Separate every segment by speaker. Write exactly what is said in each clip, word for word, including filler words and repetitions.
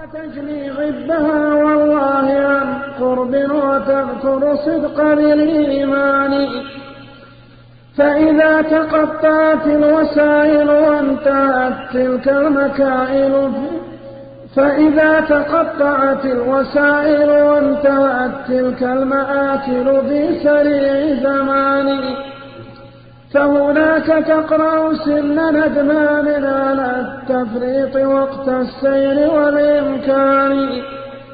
Speaker 1: تجني ضدها والله عن قرب وتذكر صدق بالإيمان. فإذا تقطعت الوسائل وانتهت تلك المكائل فإذا تقطعت الوسائل وانتهت تلك المآكل في سريع زمان فهناك تقرأ سن ندمان على التفريط وقت السير والإمكان.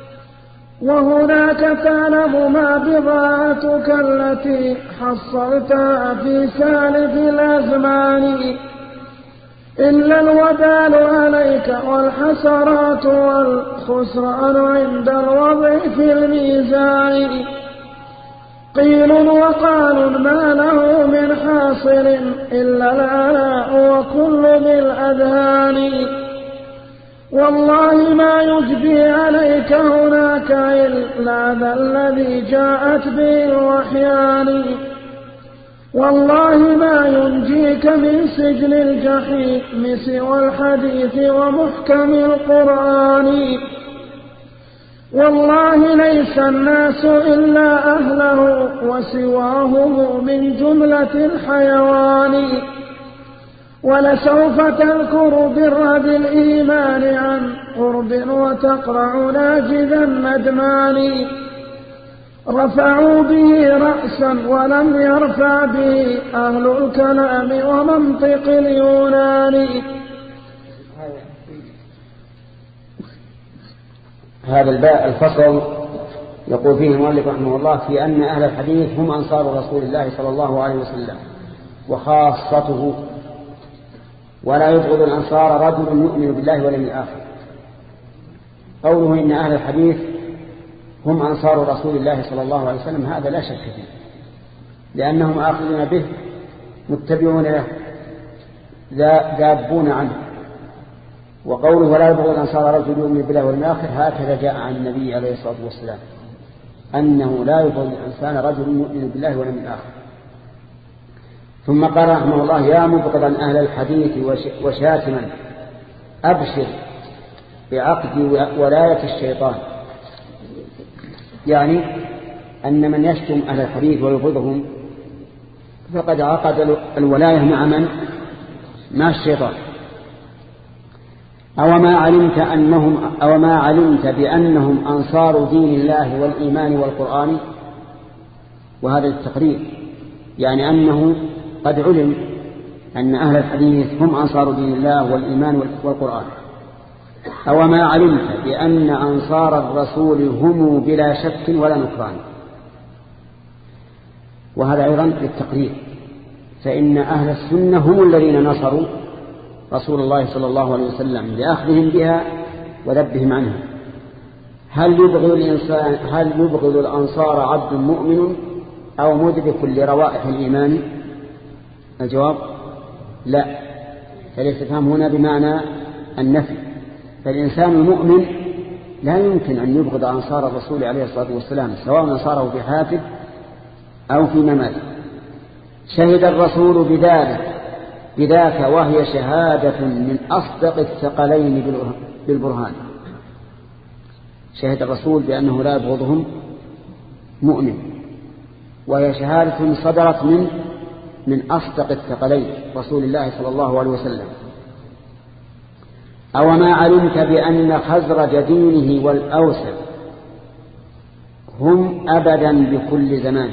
Speaker 1: وهناك تعلم ما بضاعتك التي حصلتها في سالف الأزمان إلا الوبال عليك والحسرات والخسران عند الوضع في الميزان. قيل وقال ما له من حاصل إلا الآلاء وكل بالأذهان. والله ما يجدي عليك هناك إلا ذا الذي جاءت به الوحيان. والله ما ينجيك من سجن الجحيم سوى الحديث ومحكم القرآن. والله ليس الناس إلا أهله وسواهم من جملة الحيوان. ولسوف تذكر بر بالإيمان عن قرب وتقرع ناجذا ندمان. رفعوا به رأسا ولم يرفع به أهل الكلام ومنطق اليونان.
Speaker 2: هذا الباء الفصل يقول فيه المؤلف رحمه الله في أن أهل الحديث هم أنصار رسول الله صلى الله عليه وسلم وخاصته، ولا يبغض الأنصار رجل يؤمن بالله واليوم الآخر. قوله إن أهل الحديث هم أنصار رسول الله صلى الله عليه وسلم هذا لا شك فيه، لأنهم آخذون به متبعون له ذابون عنه. وقوله ولا يبغض الأنصار رجل يؤمن بالله واليوم الآخر هكذا جاء عن النبي عليه الصلاة والسلام أنه لا يبغض الإنسان رجل يؤمن بالله واليوم الآخر. ثم قال رحمه الله يا مبغضا أهل الحديث وشاتما أبشر بعقد ولاية الشيطان. يعني أن من يشتم أهل الحديث ويبغضهم فقد عقد الولاية مع من؟ مع الشيطان. أو ما علمت أنهم أو ما علمت بأنهم أنصار دين الله والإيمان والقرآن. وهذا التقرير يعني أنه قد علم أن أهل الحديث هم أنصار دين الله والإيمان والقرآن. أو ما علمت بأن أنصار الرسول هم بلا شك ولا نكران. وهذا أيضا للتقرير، فإن أهل السنة هم الذين نصروا رسول الله صلى الله عليه وسلم لأخذهم بها وذبهم عنها. هل يبغض الإنسان هل يبغض الأنصار عبد مؤمن أو مدرك لروائح الإيمان؟ الجواب لا، فالاستفهام هنا بمعنى النفي. فالإنسان المؤمن لا يمكن أن يبغض أنصار الرسول عليه الصلاة والسلام سواء نصاره في حياته أو في مماته. شهد الرسول بذلك بذاك وهي شهادة من أصدق الثقلين بالبرهان. شهد الرسول بأنه لا يبغضهم مؤمن، وهي شهادة صدرت من من أصدق الثقلين رسول الله صلى الله عليه وسلم. أو ما علمت بأن خزرج دينه والأوس هم أبدا بكل زمان.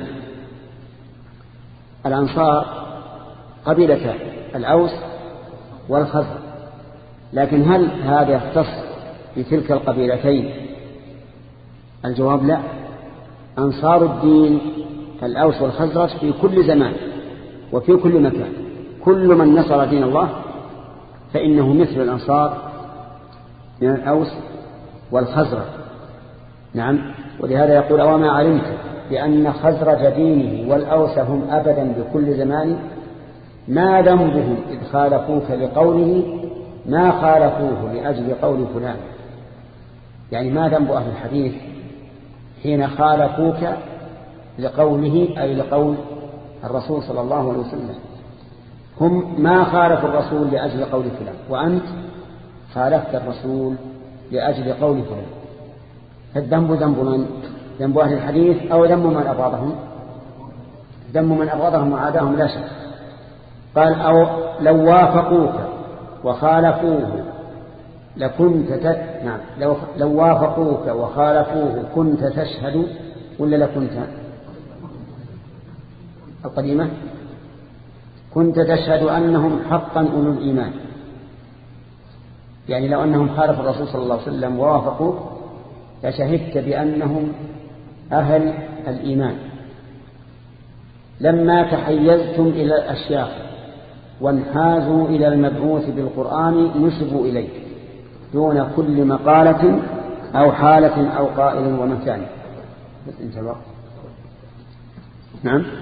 Speaker 2: الأنصار قبيلتان الأوس والخزرج، لكن هل هذا يختص بتلك القبيلتين؟ الجواب لا. أنصار الدين الأوس والخزرج في كل زمان وفي كل مكان. كل من نصر دين الله فإنه مثل الأنصار من الأوس والخزرج. نعم، ولهذا يقول وما علمت بأن خزرج دينه والأوس هم أبدا بكل زمان ما ذنبهم إذ خالفوك لقوله ما خالفوه لأجل قول فلان. يعني ما ذنب أهل الحديث حين خالفوك لقوله أي لقول الرسول صلى الله عليه وسلم. هم ما خالفوا الرسول لأجل قول فلان، وأنت خالفت الرسول لأجل قول فلان. فالذنب ذنب من؟ ذنب أهل الحديث أو ذنب من أبغضهم؟ ذنب من أبغضهم وعاداهم لا شك. قال أو لو وافقوك وخالفوه لكنت ت... نعم لو... لو وافقوك وخالفوه كنت تشهد ولا لكنت القديمة كنت تشهد أنهم حقا أولو الإيمان. يعني لو أنهم خالفوا الرسول صلى الله عليه وسلم ووافقوا فشهدت بأنهم أهل الإيمان. لما تحيزتم إلى الأشياخ وانحازوا إلى المبعوث بالقرآن نسبوا إليه دون كل مقالة أو حالة أو قائل ومكان. بس انت الوقت. نعم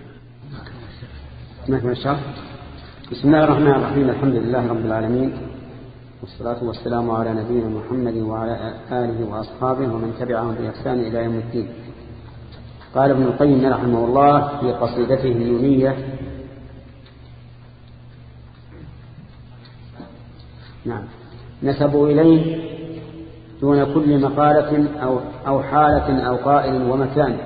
Speaker 2: نكمل الشرح. بسم الله الرحمن الرحيم. الحمد لله رب العالمين والصلاة والسلام على نبينا محمد وعلى آله وأصحابه ومن تبعهم بإحسان إلى يوم الدين. قال ابن القيم رحمه الله في قصيدته النونية نعم نسبوا إليه دون كل مقالة أو, أو حالة أو قائل ومكان.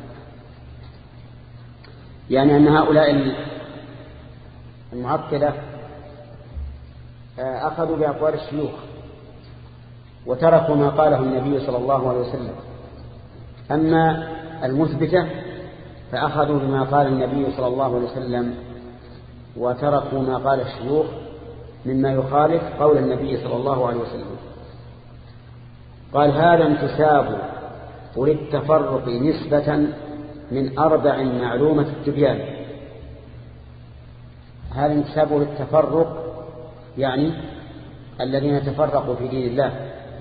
Speaker 2: يعني أن هؤلاء المعطلة أخذوا بأقوال الشيوخ وتركوا ما قاله النبي صلى الله عليه وسلم. أما المثبتة فأخذوا بما قال النبي صلى الله عليه وسلم وتركوا ما قال الشيوخ مما يخالف قول النبي صلى الله عليه وسلم. قال هذا انتساب وللتفرق نسبة من أربع معلومة التبيان. هذا انتساب للتفرق يعني الذين تفرقوا في دين الله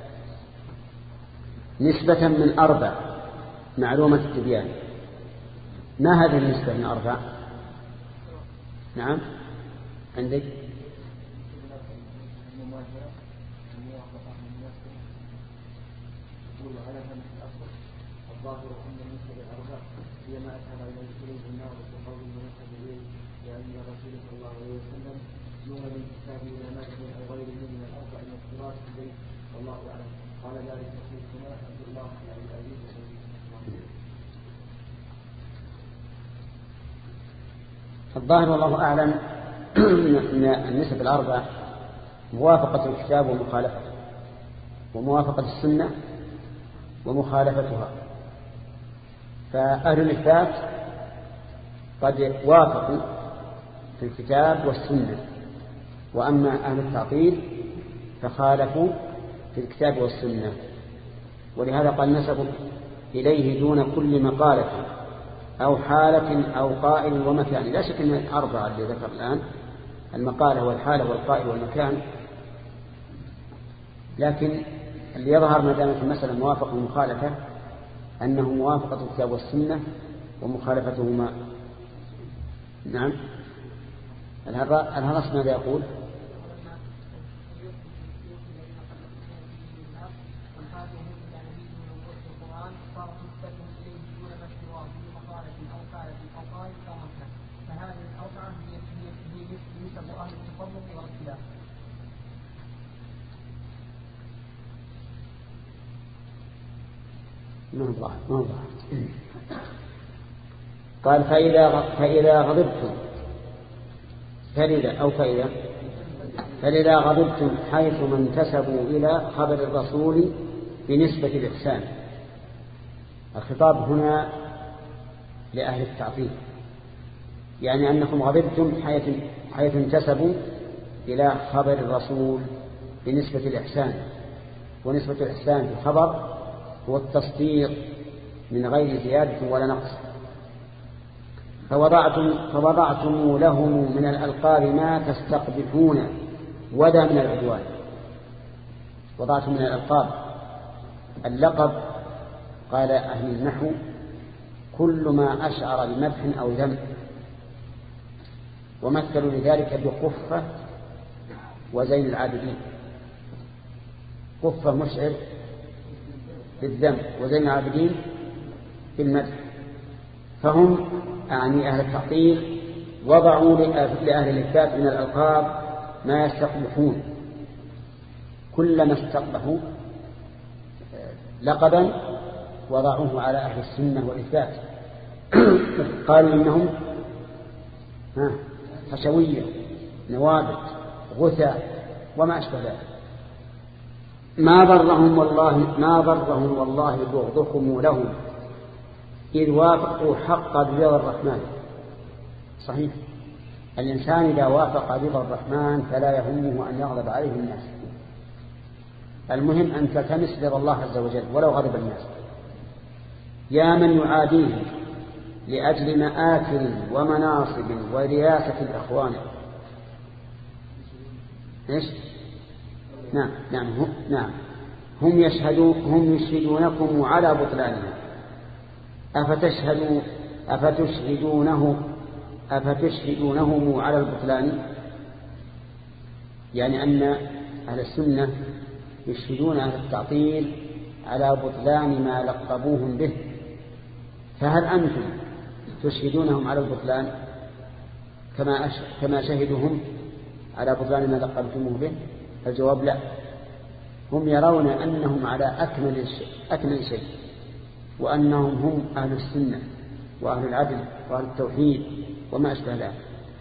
Speaker 2: نسبة من أربع معلومة التبيان. ما هذه النسبة من أربع؟ نعم عندك الظاهر أن النسبة الأربع هي ما أشار إليه النار وقول المنسب إليه لأن الرسول صلى الله عليه وسلم يوم الانتساب إلى مدح أو غيره من الأربع المذكورات إليه والله أعلم. قال ذلك رسول الله عبد الله بن عبد العزيز. الظاهر والله أعلم أن النسب الأربع موافقة الكتاب ومخالفته وموافقة السنة ومخالفتها. فأهل الإثبات قد وافقوا في الكتاب والسنة، وأما أهل التعطيل فخالفوا في الكتاب والسنة. ولهذا قال نسبوا إليه دون كل مقالة أو حالة أو قائل ومكان. لا شك أن الأربعة اللي ذكر الآن المقالة والحالة والقائل والمكان، لكن اللي يظهر ما دامت المسألة موافقة ومخالفة أنه موافقة الكتاب والسنة ومخالفتهما. نعم الهرس ماذا يقول؟ نوضح نوضح قال فإذا فإذا غضبتم فلذا أو فإذا فلذا غضبتم حيث ما انتسبوا إلى خبر الرسول بنسبة الإحسان. الخطاب هنا لأهل التعطيل، يعني أنكم غضبتم حيث حيث انتسبوا إلى خبر الرسول بنسبة الإحسان. ونسبة الإحسان في الخبر هو التصديق من غير زيادة ولا نقص. فوضعتم, فوضعتم لهم من الألقاب ما تستقبحون ودا من العدوان. وضعتم من الألقاب اللقب قال أهل النحو كل ما أشعر بمدح أو ذم، ومثلوا لذلك بقفة وزين العابدين. قفة مشعر بالذم وزين العابدين بالمدح. فهم يعني أهل التعطيل وضعوا لأهل الإثبات من الألقاب ما يستقبحون كلما استقبحوا لقبا وضعوه على أهل السنة والإثبات. قالوا إنهم حشوية نوابت غثى وما أشبه ذلك. ما ضرهم والله ما ضرهم والله بغضكم لهم إذ وافقوا حق رضا الرحمن. صحيح، الإنسان إذا وافق رضا الرحمن فلا يهمه أن يغضب عليه الناس، المهم أن تلتمس رضا الله عز وجل ولو غضب الناس. يا من يعاديه لأجل مآثر ومناصب ورياسة الأخوان. إيش؟ نعم نعم هم نعم هم يشهدون هم يشهدونكم على بطلانها أفتشهدوا أفتشهدونه أفتشهدونهم على البطلان، يعني أن أهل السنة يشهدون أهل التعطيل على بطلان ما لقبوهم به، فهل أنتم تشهدونهم على البطلان كما كما شهدوهم على بطلان ما لقبتموه به؟ الجواب لا، هم يرون أنهم على أكمل أكمل شيء، وأنهم هم أهل السنة وأهل العدل وأهل التوحيد وما أشبه ذلك.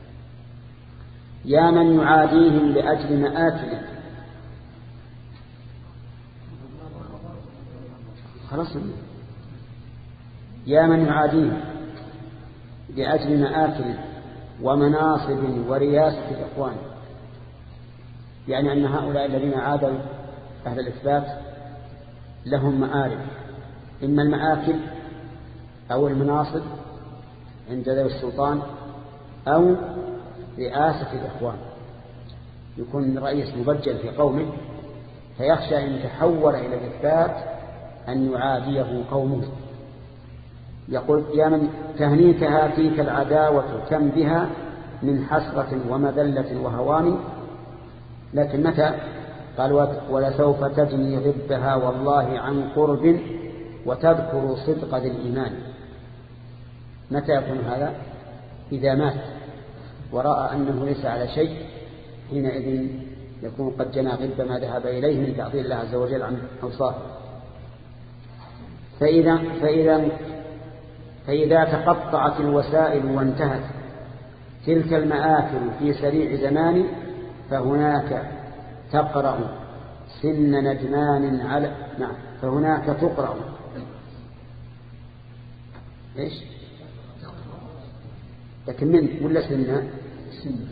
Speaker 2: يا من يعاديهم لأجل مآتهم. خلاص، يا من يعاديهم لأجل مآتهم ومناصب ورياسة الإخوان، يعني أن هؤلاء الذين عادوا أهل الإثبات لهم مآرب، إما المآكل أو المناصب عند ذوي السلطان أو رئاسة الإخوان، يكون رئيس مبجل في قومه فيخشى إن تحول إلى الإثبات أن يعاديه قومه. يقول يا من تهنيكها فيك العداوة كم بها من حسرة ومذلة وهوان، لكن متى؟ قال ولسوف تجني ضدها والله عن قرب وتذكر صدق ذي الإيمان. متى يكون هذا؟ إذا مات ورأى أنه ليس على شيء، حينئذ يكون قد جنى ضد ما ذهب إليه من تعطيل الله عز وجل عن أوصافه. فإذا, فإذا, فإذا تقطعت الوسائل وانتهت تلك المآكل في سريع زمان فهناك تقرأ سن ندمان على نعم فهناك تقرأ إيش؟ لكن من ولا سنة؟ سنة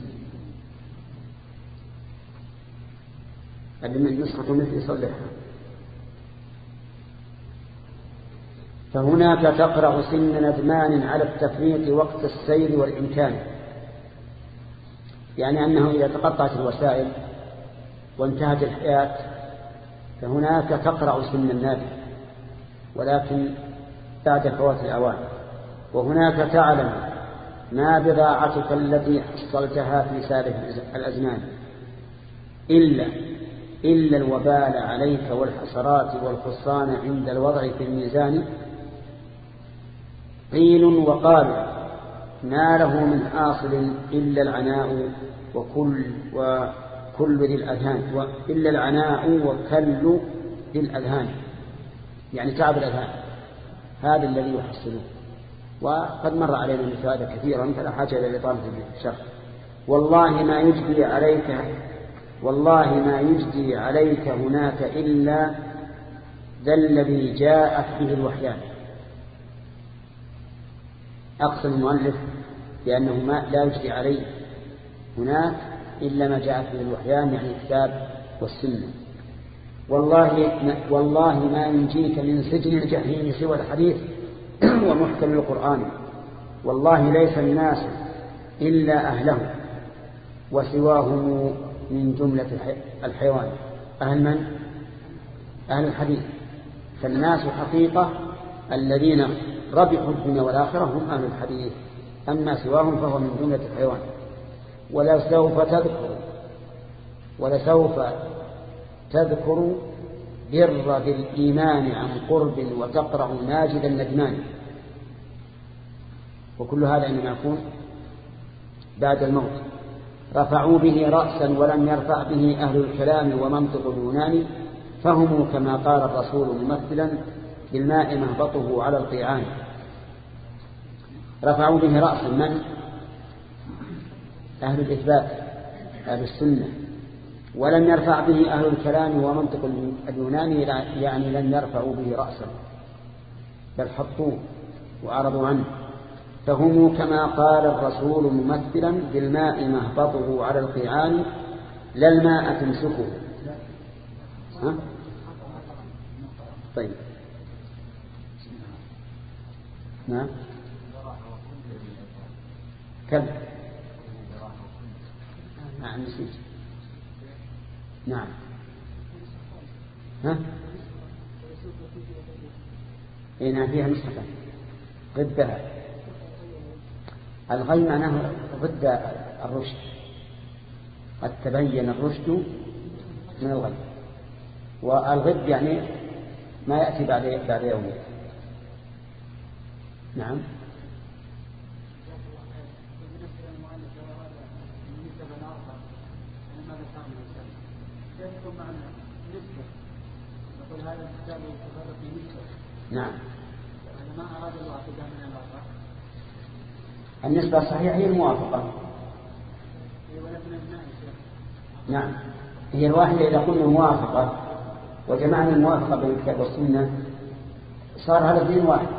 Speaker 2: اللي من نسخة مثل يصلحها. فهناك تقرأ سن ندمان على التفريط وقت السير والإمكان، يعني أنه إذا تقطعت الوسائل وانتهت الحياة فهناك تقرأ سن النادي، ولكن بعد فوات الأوان. وهناك تعلم ما بضاعتك التي حصلتها في سالف الأزمان إلا إلا الوبال عليك والحسرات والخصان عند الوضع في الميزان. قيل وقال ما له من حاصل إلا العناء وكل وكل ذي الأذهان، وإلا العناء وكل ذي الأذهان، يعني تعب الأذهان هذا الذي يحصله. وقد مر علينا مثل هذا كثيرا فلا حاجة إلى إطالة الشرح. والله ما يجدي عليك والله ما يجدي عليك هناك إلا ذا الذي جاءت به الوحيان. أقسم المؤلف بأنه ما لا يجدي عليه هناك إلا ما جاءت به الوحيان، يعني الكتاب والسنة. والله والله ما ينجيك من سجن الجحيم سوى الحديث ومحكم القرآن. والله ليس الناس إلا أهله وسواهم من جملة الحيوان. أهل من؟ أهل الحديث. فالناس حقيقة الذين ربحوا الدنيا والآخرة هم أهل الحديث، أما سواهم فهو من جملة الحيوان. ولسوف تذكر ولسوف تذكر بر بالإيمان عن قرب وتقرأ ماجد الندمان. وكل هذا إنما يكون بعد الموت. رفعوا به رأسا ولم يرفع به أهل الكلام ومنطق اليونان، فهم كما قال الرسول ممثلا بالماء مهبطه على القيعان. رفعوا به رأسا من؟ أهل الإثبات أهل السنة. ولم يرفع به أهل الكلام ومنطق اليونان، يعني لم يرفعوا به رأسا بل حطوه وعرضوا عنه. فهم كما قال الرسول ممثلا بالماء مهبطه على القيعان لا الماء تمسكه. ها؟ طيب نعم كذب نعم نسيت نعم ها هنا فيها نسخة ضدها. الغي معناه ضد الرشد، قد تبين الرشد من الغي، والغد يعني ما يأتي بعد بعد يومين. نعم نعم
Speaker 3: ما أراد الله واحدة من الأربعة.
Speaker 2: النسبة الصحيحة هي الموافقة. نعم هي الواحدة. إذا قلنا موافقة وجمعنا الموافقة بين الكتاب والسنة صار هذا دين واحد،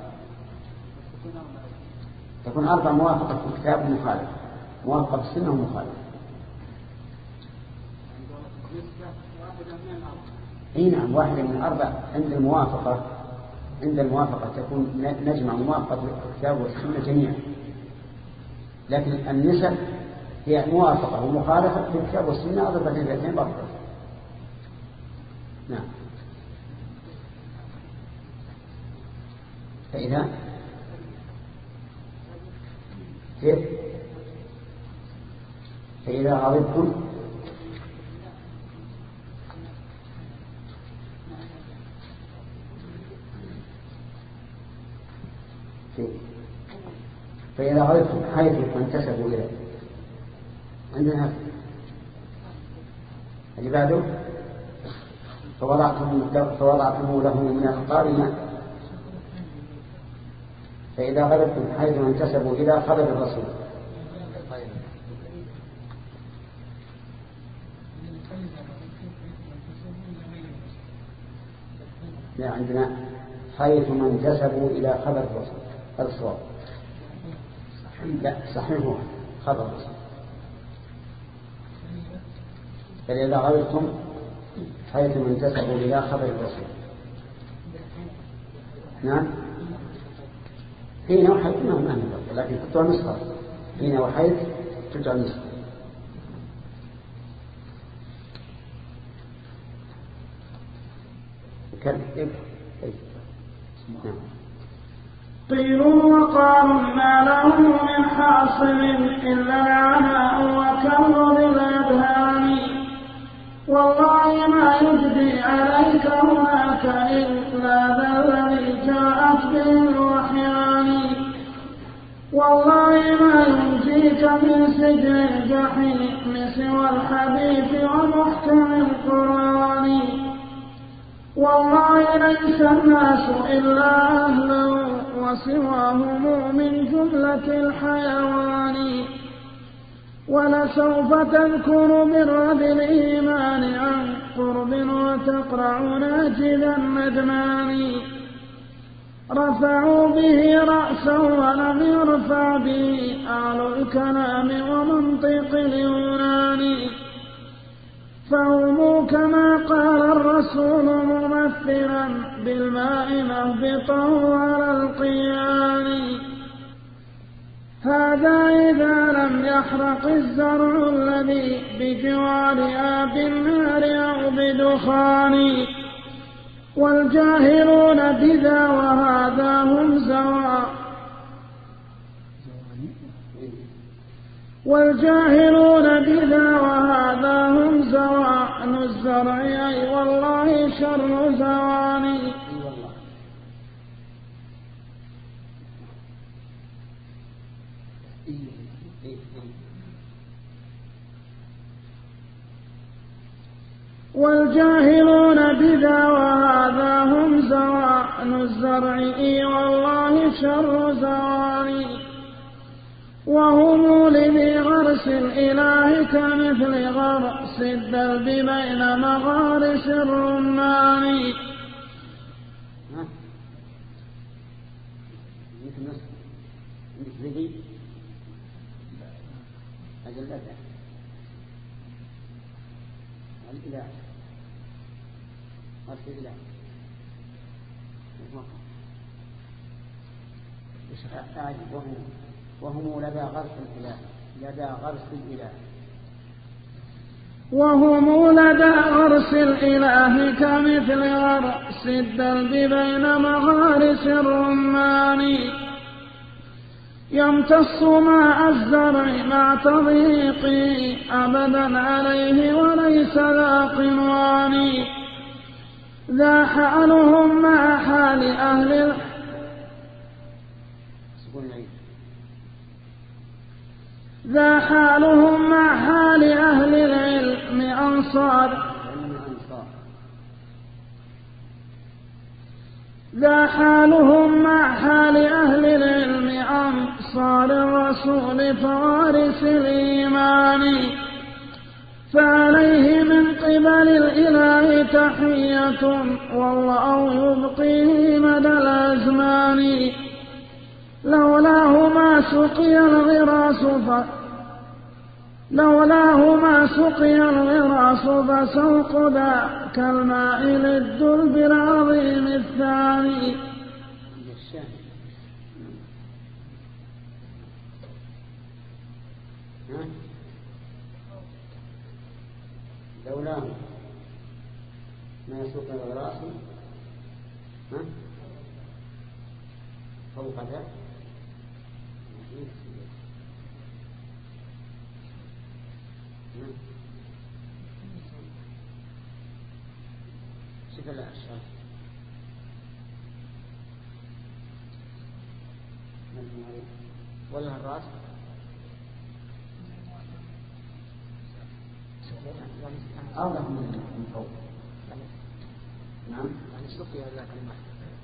Speaker 2: تكون أربع موافقة في الكتاب ومخالفة، موافقة بالسنة ومخالفة. اي نعم واحدة من الأربع. عند الموافقة عند الموافقة تكون نجمع موافقة الكتاب والسنة جميعا، لكن النسب هي موافقة ومخالفة في الكتاب والسنة أضربت الاثنين برضه. نعم فإذا كيف فإذا غضبتم فإذا غضبتم حيث انتسبوا إليه. عندنا هذا اللي بعده فوضعتم فوضعتم له من الأخطار ماء. فإذا غضبتم حيث انتسبوا إلى خبر الرسول. لا عندنا حيث ما انتسبوا إلى خبر الرسول. هذا الصواب. لا صحيح هو خبر الرسول. فإذا غضبتم حيث ما انتسبوا إلى خبر الرسول. نعم حين وحيث ما هم أهل لكن تطوى نسخة. حين وحيث تجعل نسخة. كيف نعم
Speaker 1: قيلوا وقالوا ما له من حاصل إلا العناء وكر بالأذهان، والله ما يجدي عليك هناك إلا ذا الذي جاءت به الوحيان، والله ما ينجيك من سجن الجحيم سوى الحديث ومحكم القرآن، والله ليس الناس إلا أهلا وسواهم من جملة الحيوان، ولسوف تذكر بالرد الإيمان عن قرب وتقرع ناجذا ندمان، رفعوا به رأسا ولم يرفع به أهل الكلام ومنطق اليونان، فهم كما قال الرسول ممثلا بالماء مهبطه على القيان، هذا إذا لم يحرق الزرع الذي بجوارها بالنار أو بدخان، والجاهلون بذا وهذا هم زوان والجاهلون بذا وهذا هم زوان الزرع أي والله شر زوان. والجاهلون بذا وهذا هم زوان الزرع إي والله شر زواني وهم لذي غرس الإله كمثل غرس الدرب بين مغارس الرمان.
Speaker 2: ذي أجل لا الإله غرس الإله وهم وهم لدى غرس الإله لدى غرس الإله
Speaker 1: وهم لدى غرس الإله كمثل غرس الدرب بين مغارس الرمان يمتص ماء الزرع مع تضييقه أبدا عليه وليس ذا قنوان ذا حالهم مع حال أهل ذا حالهم مع حال أهل العلم أنصار ذا حالهم مع حال أهل العلم أنصار الرسول فوارث الإيمان فعليه من قبل الإله تحية والله يبقيه مدى الأزمان لولاه ما سقي الغراس ف... لولاه ما سقي الغراس فسوق ذاك الماء للدلب العظيم الثاني.
Speaker 2: لولاه ما سقي الغراس فوق ذاك شوف لا الشرط ولا الراس أوضح من فوق نعم يعني سقي ذاك الماء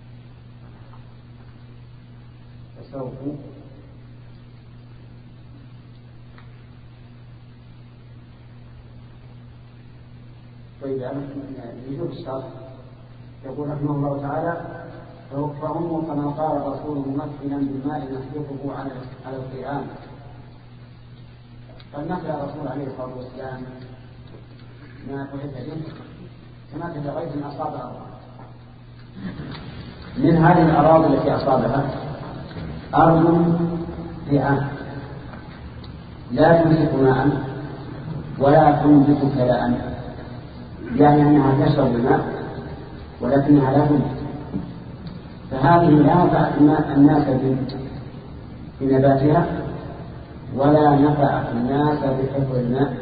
Speaker 2: فسوف طيب يجوز الشرط يقول رحمه الله تعالى فهم كما قال الرسول ممثلا بالماء نحيطه على على القيام فالنقل الرسول عليه الصلاه والسلام ما تحدث به كما تتغير من اصابع الارض. من هذه الاراضي التي اصابها ارض رئام لا تمسك ماء ولا تنبت كلاء يعني أنها تشرب الماء ولكنها لا تنبت فهذه لا نفعت الناس بنباتها ولا نفعت الناس بحفظ الماء.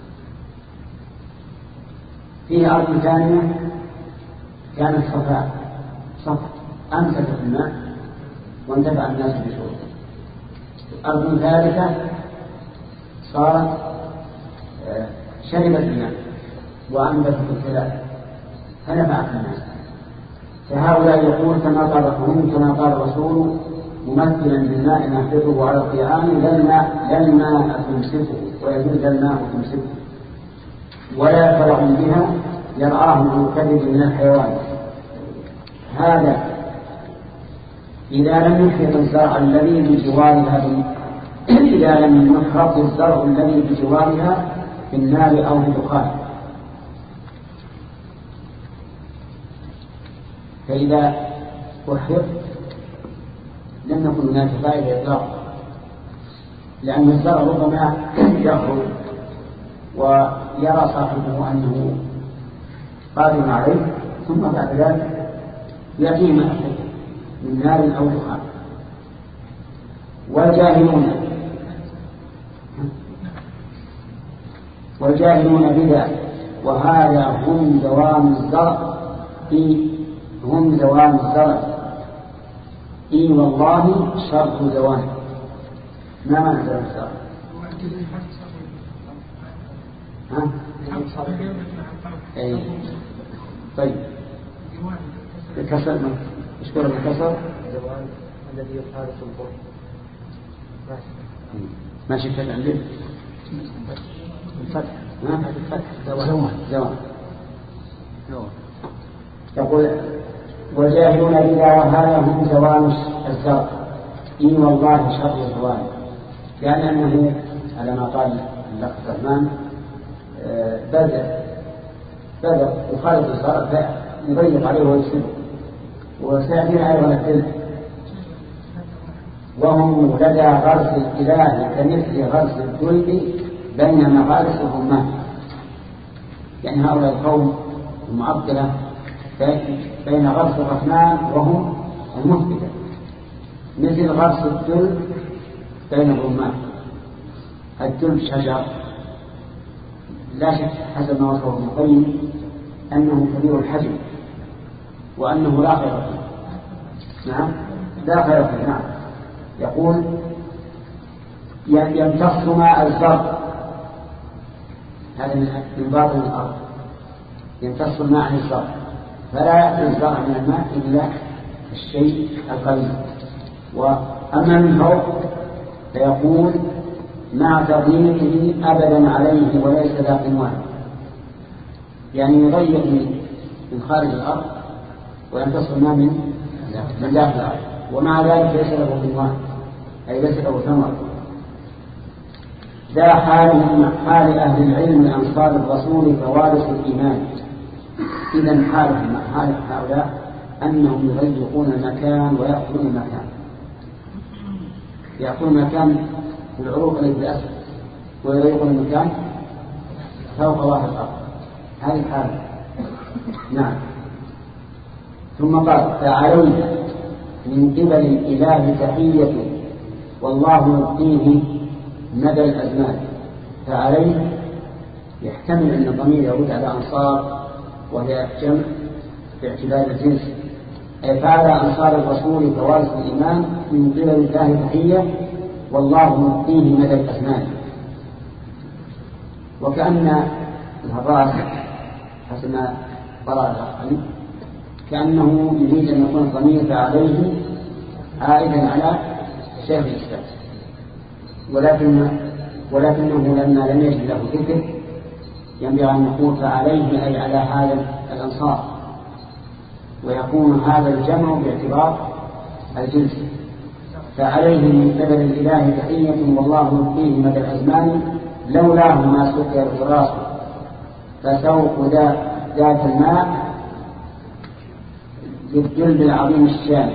Speaker 2: فيه أرض ثانية كانت صفاء صفاء أمسكت الماء وانتفع الناس بشربه. أرض ثالثة صارت شربت الماء وأنبتت الكلاب فنفعت الناس. فهؤلاء يقول كما قال هم كما قال الرسول ممثلا بالماء نحفظه على القيعان لا الماء لا الماء تمسكه ويجوز الماء تمسكه ولا فرع بها يرعاه من كبد من الحيوان. هذا إذا لم يحرق الزرع الذي بجوارها إذا لم يحرق الزرع الذي بجوارها بالنار أو بالدخان. فإذا أحرق لم يكن هناك فائدة إطلاقا لأن الزرع ربما يخرج ويرى صاحبه أنه قادم عليه ثم بعد ذلك يأتيه ما يحرق من نار أو دخان. والجاهلون والجاهلون بذا وهذا هم دوام الزرع هم دوام الزرع إي والله شرط دوام. ما معنى دوام الزرع؟ ها؟ أي. طيب الكسر مشكلة الكسر
Speaker 3: الذي يخالف الظهر
Speaker 2: ما شفت عندك
Speaker 3: الفتح
Speaker 2: الفتح
Speaker 3: زوال
Speaker 2: زوال يقول والجاهلون إذا وهذا هم زوال الزرق إي والله شر زوال يعني أنه على ما قال الأخ الرحمن بدأ بدأ يخالف الزرق يضيق عليه ويسلم وسيأتي أيضا الدل وهم لدى غرس الإله كمثل غرس الدلب بين مغارس الرمان يعني هؤلاء القوم المعطلة بين غرس الرحمن وهم المثبتة مثل غرس الدلب بين الرمان. الدلب شجر لا شك حسب ما وصفه ابن القيم أنه كبير الحجم وأنه لا خير فيه. نعم لا خير فيه. نعم يقول يمتص ماء الزرق هذا من باطن الأرض يمتص الماء عن الزرق فلا يأتي الزرع من الماء إلا الشيء القليل. وأما من فوق فيقول مع تضييقه أبدا عليه وليس ذا قنوان يعني يضيق من خارج الأرض ويمتص الماء من من داخل الأرض ومع ذلك ليس له قنوان أي ليس له ثمر. ذا حال مع حال أهل العلم من أنصار الرسول فوارث الإيمان. إذن حالهم مع حال هؤلاء أنهم يضيقون المكان ويأخذون المكان يأخذون المكان في العروق التي بالأسفل ويضيقون المكان فوق ظاهر الأرض هذه الحالة. نعم ثم قال فعلينا من قبل الإله تحية والله يعطيه مدى الأزمان. فعليه يحتمل أن الضمير يعود على أنصار وهي جمع باعتبار الجنس أي فعلى أنصار الرسول فوارث الإيمان من قبل الله تحية والله يعطيه مدى الأزمان. وكأن الهراس حسب ما قرأ الأخ كأنه يريد أن يكون الضمير فعليه عائدا على شيخ الإسلام ولكن ولكنه لما لم يجد له ذكر ينبغي أن نقول فعليه أي على هذا الأنصار ويكون هذا الجمع باعتبار الجنس. فعليه من قبل الإله تحية والله يبقيه مدى الأزمان لولاه ما سكر الغراس فسوق ذات الماء للجلد العظيم الشام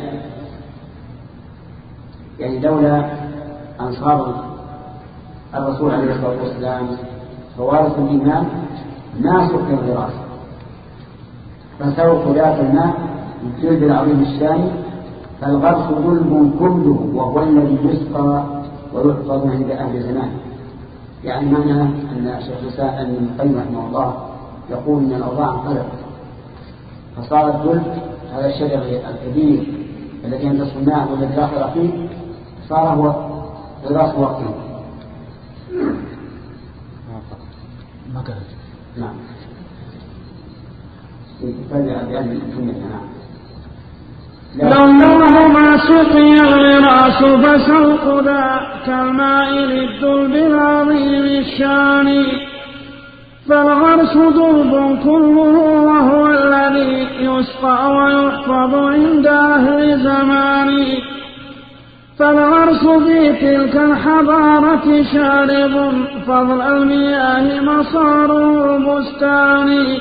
Speaker 2: يعني لولا أنصار الرسول عليه الصلاة والسلام فوارث الإيمان ما سكر الغراس فسوق ذات الماء للجلد العظيم الشام فالغرس ظلم كله وهو الذي يسقى ويحفظ عند أهل زمان. يعني معنى أن الشيخ ابن القيم رحمه الله يقول أن الأوضاع انقلبت فصار الظلم هذا الشجر الكبير الذي يمتص الماء والذي لا خير فيه صار هو غراس وقته. نعم
Speaker 1: لونه ما سقي الغراس فسوق ذاك الماء للدلب العظيم الشان فالغرس دلب كله وهو الذي يسقى ويحفظ عند أهل زمان. فالغرس في تلك الحضارة شارب فضل المياه مصاره البستان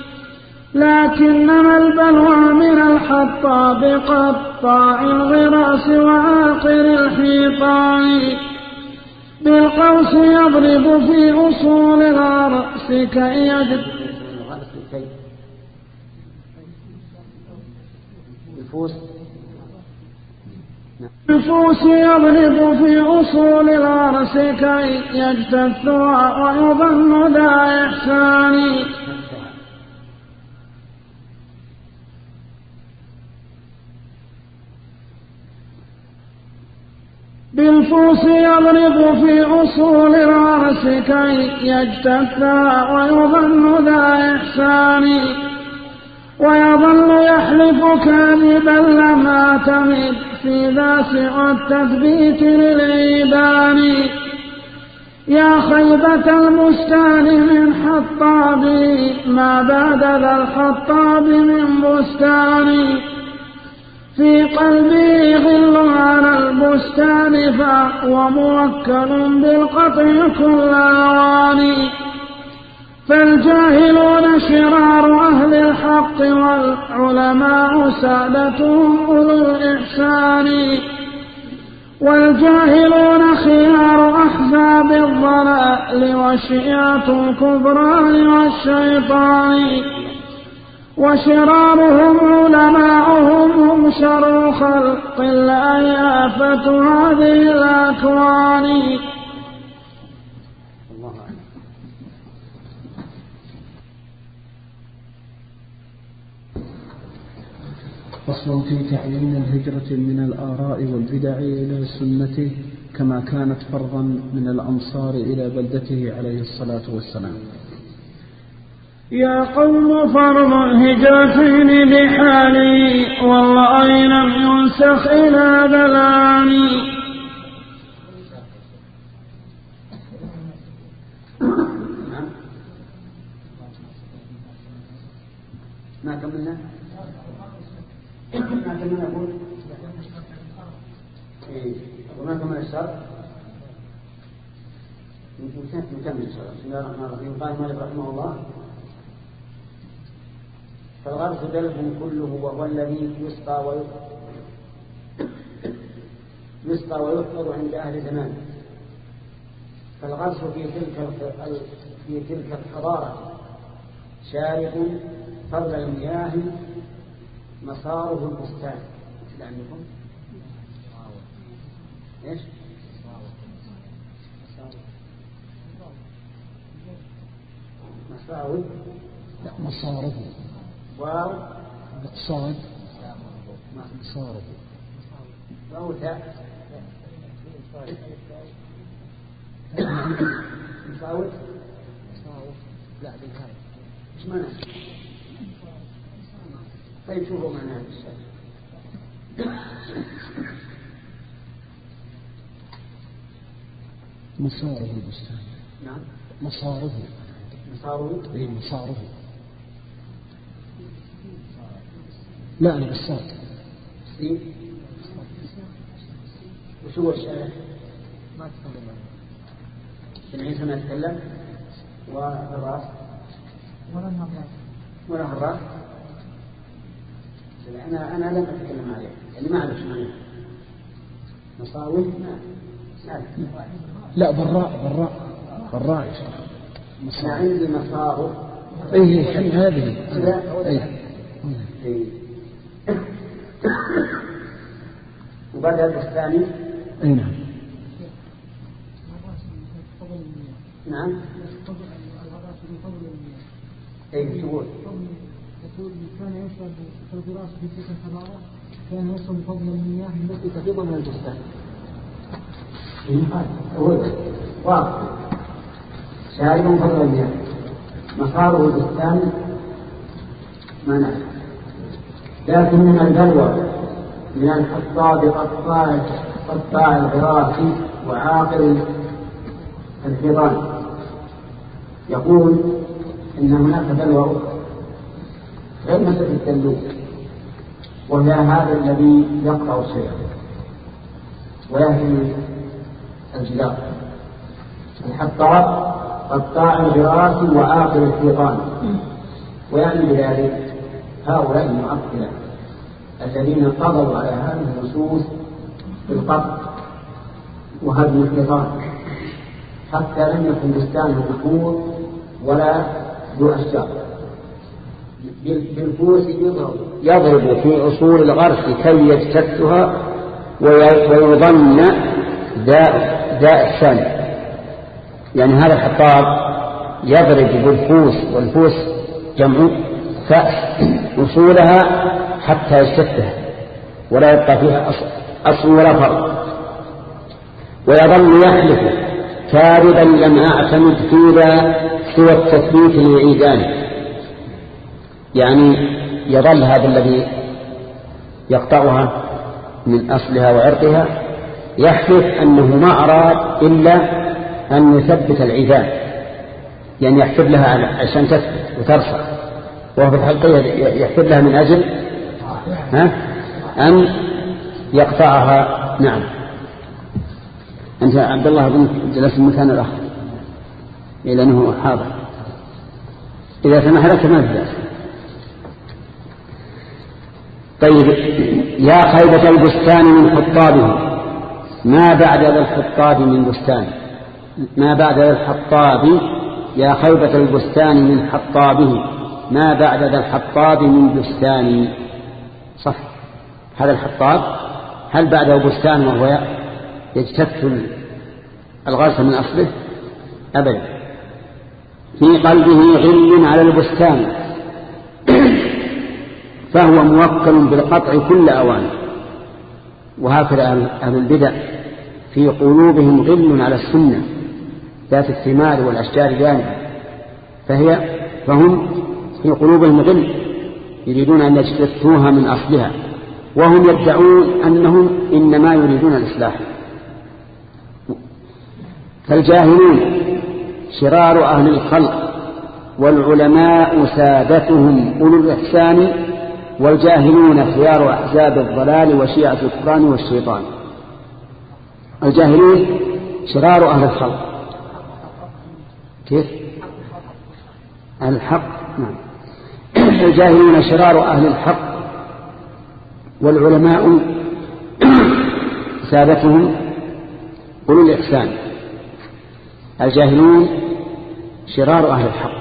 Speaker 1: لكنما البلوى من الحطاب قطاع الغراس وعاقر الحيطان بالقوس يضرب في أصول الرأس كي يجد الفوس يضرب في أصول الرأس كي يجتث ويظن ذا إحسان بالفوس يضرب في أصول العرس كي يجتثى ويظن ذا إحسان ويظل يحلف كاذبا لما تمد في ذا سوى التثبيت للعيبان يا خيبة البستان من حطاب ما بعد ذا الحطاب من بستان في قلبي غل على البستان فهو موكل بالقطع كل أواني فالجاهلون شرار أهل الحق والعلماء سادتهم أولو الإحسان والجاهلون خيار أحزاب الضلال وشيعة الكفران والشيطان وشرارهم علماؤهم هم شر خلق الله آفة هذه الأكوان.
Speaker 4: فصل في تعيين الهجرة من الآراء والبدع إلى السنة كما كانت فرضا من الأمصار إلى بلدته عليه الصلاة والسلام.
Speaker 1: يا قوم فرض الهجرتين بحالي والله لم ينسخ إلى بلاني.
Speaker 2: ما كملنا ما كملنا نقول إيه وما كمل الشرط نكمل الشرط. بسم الله الرحمن الرحيم. قال مالك رحمه الله فالغرس دلف كله وهو الذي يسقى يسقى ويحفظ عند أهل زمان. فالغرس في تلك في تلك الحضارة شارق فضل المياه مساره البستان. لأنكم إيش؟ مساره
Speaker 4: لا مساره
Speaker 2: واو
Speaker 4: صاد مساره
Speaker 2: واو تاء مساوي
Speaker 4: لا بالهاء
Speaker 2: ايش معناه؟ طيب شوفوا معناه الشيء.
Speaker 4: مساره البستان.
Speaker 2: نعم
Speaker 4: مساره
Speaker 2: مساره
Speaker 4: اي مساره لا أنا بالصاد.
Speaker 2: سين وشو هو الشارع؟
Speaker 4: ما تكلم
Speaker 2: سمعين سمع يتكلم والراس
Speaker 4: ولا النظر
Speaker 2: ولا الراس. أنا أنا لم أتكلم عليه يعني ما أعرف معناه. مصاوي ما
Speaker 4: لا براء براء براء
Speaker 2: أنا عندي مصاوي.
Speaker 4: إيه في هذه إيه
Speaker 2: وبدأ الثاني
Speaker 4: اي نعم
Speaker 2: نعم اي تقول
Speaker 3: يقول كان يشرب في الغراس في تلك الحضارة كان يشرب فضل المياه التي تفيض من البستان.
Speaker 2: واضح شارب فضل المياه مساره البستان ما نعرف. لكن من البلوى من الحصاد قطاع قطاع الغراس وعاقل الحيطان. يقول إن هناك بلوى أخرى غير مسألة التندوق وهي هذا الذي يقطع الشيء ويهدم الجدار. الحصاد قطاع الغراس وعاقل الحيطان. ويعني بذلك هؤلاء المعطلة الذين قضوا على هذه النصوص بالقطع وهدم الحيطان حتى لم يكن بستانه محمود ولا ذو أشجار. بالفوس
Speaker 5: يضرب في أصول الغرس كي يجتثها ويظن داء داء الثاني. يعني هذا الحطاب يضرب بالفوس والفوس جمع فأس أصولها حتى يجتثها ولا يبقى فيها أصل ولا فرق. ويظل يحلف كاذبا لم أعتمد فيها سوى التثبيت لعيدانه، يعني يظل هذا الذي يقطعها من أصلها وعرضها يحلف أنه ما أراد إلا أن يثبت العيدان، يعني يحسب لها عشان تثبت وترسخ، وهو في الحقيقة يحسب لها من أجل ها أن يقطعها. نعم. أنت عبد الله بن جلس المكان الآخر إلى أنه حاضر، إذا سمح لك ما تجلس. طيب، يا خيبة البستان من حطابه، ما بعد ذا الحطاب من بستان، ما بعد ذا الحطاب، يا خيبة البستان من حطابه، ما بعد ذا الحطاب من بستان. صح، هذا الحطاب هل بعده بستان وهو يجتث الغرس من أصله؟ أبدا. في قلبه غل على البستان فهو موكل بالقطع كل أوان. وهكذا أهل البدع في قلوبهم غل على السنة ذات الثمار والأشجار جانبا، فهي فهم في قلوبهم غل يريدون أن يجتثوها من أصلها، وهم يدعون أنهم إنما يريدون الإصلاح. فالجاهلون شرار أهل الخلق، والعلماء سادتهم أولو الإحسان، والجاهلون خيار أحزاب الضلال وشيعة الكفران والشيطان. الجاهلون شرار أهل الخلق. كيف؟ أهل الحق. نعم. الجاهلون شرار أهل الحق، والعلماء سادتهم أولو الإحسان. الجاهلون شرار أهل الحق.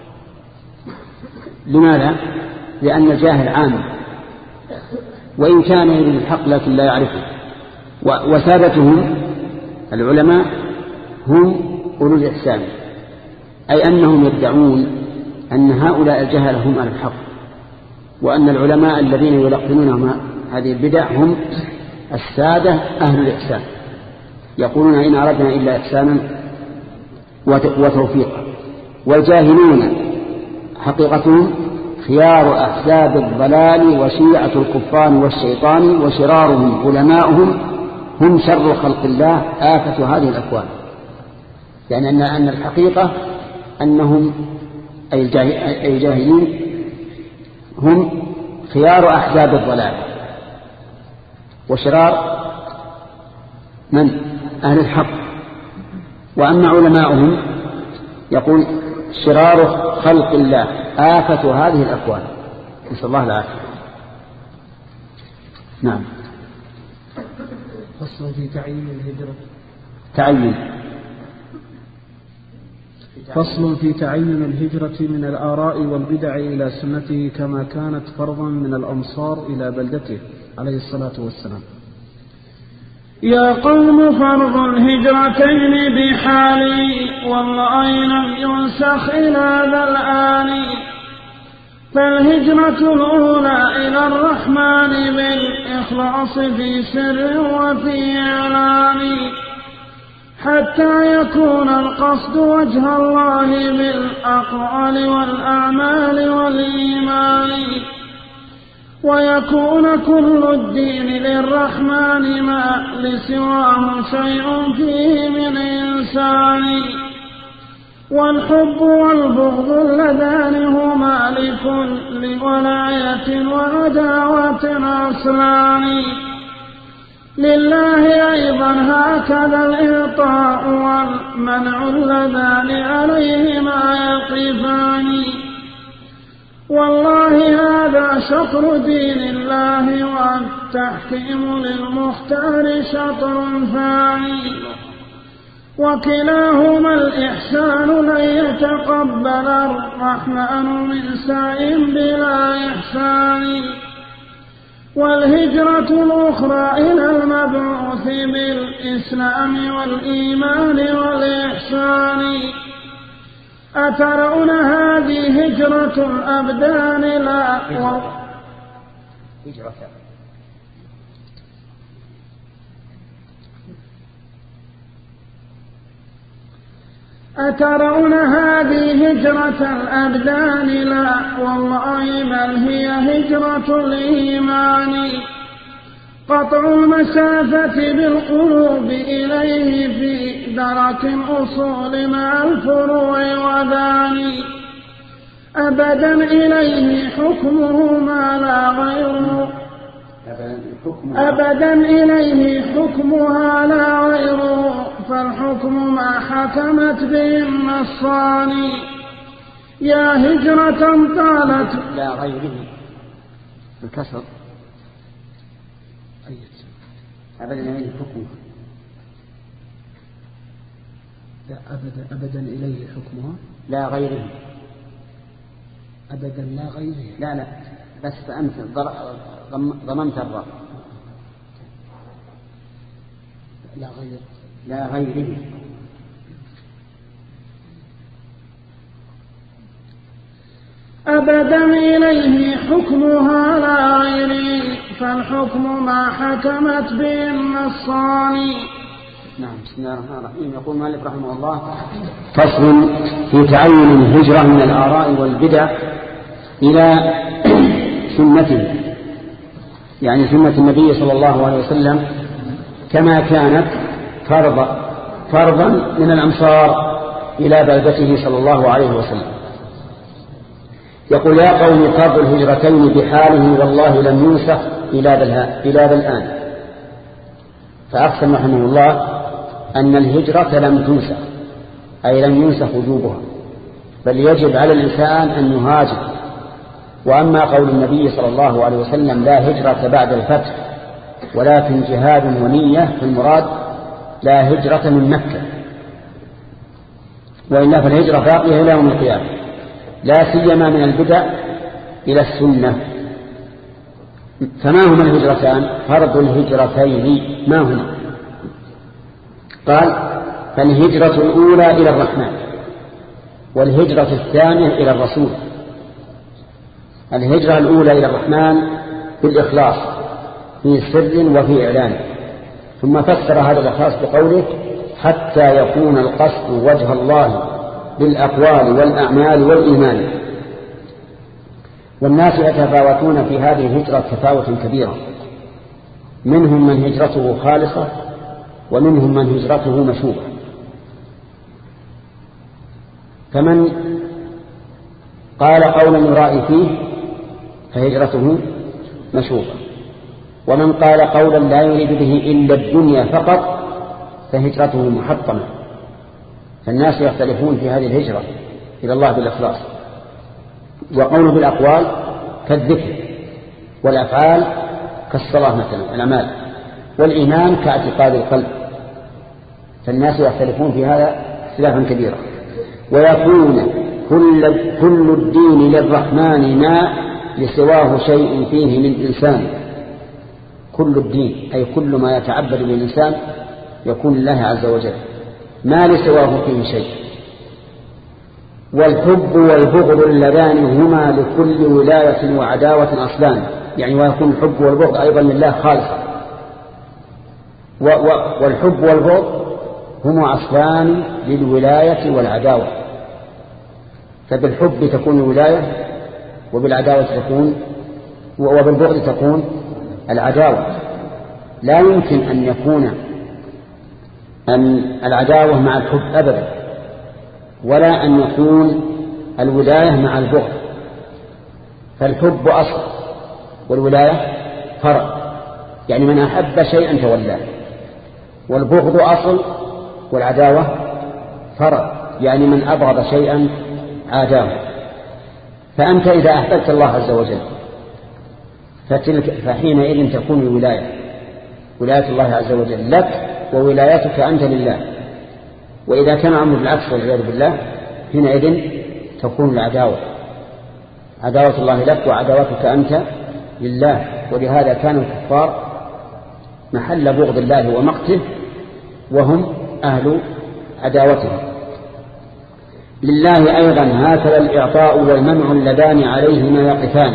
Speaker 5: لماذا؟ لأن الجاهل عام، وإن كان يريد الحق لكن لا يعرفه. وسادتهم العلماء هم أولو الإحسان، أي أنهم يدعون أن هؤلاء الجهل هم أهل الحق، وأن العلماء الذين يلقنونهم هذه البدع هم السادة أهل الإحسان. يقولون إن أردنا إلا إحسانا وتوفيقا. والجاهلون حقيقتهم خيار أحزاب الضلال وشيعة الكفار والشيطان، وشرارهم علماؤهم هم شر خلق الله آفة هذه الأكوان. يعني أن أن الحقيقة أنهم أي الجاهلين هم خيار أحزاب الضلال وشرار من أهل الحق. وأما علماؤهم يقول شرار خلق الله آفة هذه الأكوان، نسأل الله العافية. نعم.
Speaker 4: فصل في تعيين الهجرة.
Speaker 5: تعيين
Speaker 4: فصل في تعين الهجرة من الآراء والبدع إلى سنته كما كانت فرضا من الأمصار إلى بلدته عليه الصلاة والسلام.
Speaker 1: يا قوم فرض الهجرتين بحالي، والله لم ينسخ إلى ذا الآن. فالهجرة الأولى إلى الرحمن بالإخلاص في سر وفي إعلان، حتى يكون القصد وجه الله بالأقوال والأعمال والإيمان، ويكون كل الدين للرحمن ما لسواه شيء فيه من إنسان. والحب والبغض اللذان هما لكل ولاية وعداوة أصلان. لله أيضا هكذا الإعطاء والمنع اللذان عليهما يقفان. والله هذا شطر دين الله، والتحكيم للمختار شطر ثاني. وكلاهما الإحسان لن يتقبل الرحمن من سعي بلا إحسان. والهجرة الأخرى إلى المبعوث بالإسلام والإيمان والإحسان. أترون هذه هجرة الأبدان لا
Speaker 5: هجرة
Speaker 1: أترون هذه هجرة الأبدان؟ لا والله بل هي هجرة الإيمان، قطع المسافة بالقلوب إليه في درك الأصول مع الفروع وذاني، أبدا إليه حكمه ما لا غيره، أبدا إليه حكمها لا غيره، فالحكم ما حكمت به النصان. يا هجرة طالت
Speaker 2: لا غيره بالكسر، أبدا إليه حكمها،
Speaker 4: لا أبدا أبدا إليه حكمها
Speaker 2: لا غيره،
Speaker 4: أبدا لا غيره،
Speaker 2: لا لا بس أنت ضممت الراء،
Speaker 4: لا غير
Speaker 2: لا غيره،
Speaker 1: أبدا إليه حكمها لا غيره، فالحكم ما حكمت به النصان.
Speaker 2: نعم. بسم الله الرحمن الرحيم. يقول مالك رحمه الله: فصل في تعين الهجرة من الآراء والبدع إلى سنته، يعني سنة النبي صلى الله عليه وسلم كما كانت فرضا فرضا من الأمصار إلى بلدته صلى الله عليه وسلم. يقول: يا قوم فرض الهجرتين بحاله والله لم ينسخ إلى ذا الآن. فأقسم رحمه الله أن الهجرة لم تنسخ، أي لم ينسخ وجوبها، بل يجب على الإنسان أن يهاجر. وأما قول النبي صلى الله عليه وسلم: لا هجرة بعد الفتح ولكن جهاد ونية، في المراد لا هجرة من مكة، وإلا فالهجرة باقية إلى يوم القيامة، لا سيما من البدع إلى السنة. فما هما الهجرتان؟ فرض الهجرتين ما هما؟ قال: فالهجرة الأولى إلى الرحمن، والهجرة الثانية إلى الرسول. الهجرة الأولى إلى الرحمن بالإخلاص في سر وفي إعلان، ثم فسر هذا الإخلاص بقوله: حتى يكون القصد وجه الله بالأقوال والأعمال والإيمان. والناس يتفاوتون في هذه الهجرة تفاوتا كبيرا، منهم من هجرته خالصة ومنهم من هجرته مشوبة. فمن قال قولا يرائي فيه فهجرته مشوبة، ومن قال قولا لا يريد به إلا الدنيا فقط فهجرته محطمة. فالناس يختلفون في هذه الهجرة إلى الله بالإخلاص. وقول بالأقوال كالذكر، والأفعال كالصلاة مثلا الأعمال، والإيمان كاعتقاد القلب. فالناس يختلفون في هذا اختلافا كبيرا. ويكون كل, كل الدين للرحمن ما لسواه شيء فيه من إنسان. كل الدين أي كل ما يتعبد بالإنسان يكون لله عز وجل، ما لسواه فيه شيء. والحب والبغض اللذان هما لكل ولاية وعداوة أصلان، يعني ويكون الحب والبغض أيضا لله خالصا. والحب والبغض هما أصلان للولاية والعداوة، فبالحب تكون الولاية، وبالعداوة تكون وبالبغض تكون العداوة. لا يمكن أن يكون أن العداوة مع الحب أبدا، ولا أن يكون الولاية مع البغض. فالحب أصل والولاية فرع، يعني من أحب شيئا تولاه. والبغض أصل والعداوة فرع، يعني من أبغض شيئا عاداه. فأنت إذا أحببت الله عز وجل فتلك فحينئذ تكون الولاية، ولاية الله عز وجل لك وولايتك أنت لله. وإذا كان أمر بالعكس والعياذ بالله حينئذ تكون العداوة، عداوة الله لك وعداوتك أنت لله. ولهذا كان الكفار محل بغض الله ومقته، وهم أهل عداوته. لله أيضا هكذا الإعطاء والمنع اللذان عليهما يقفان.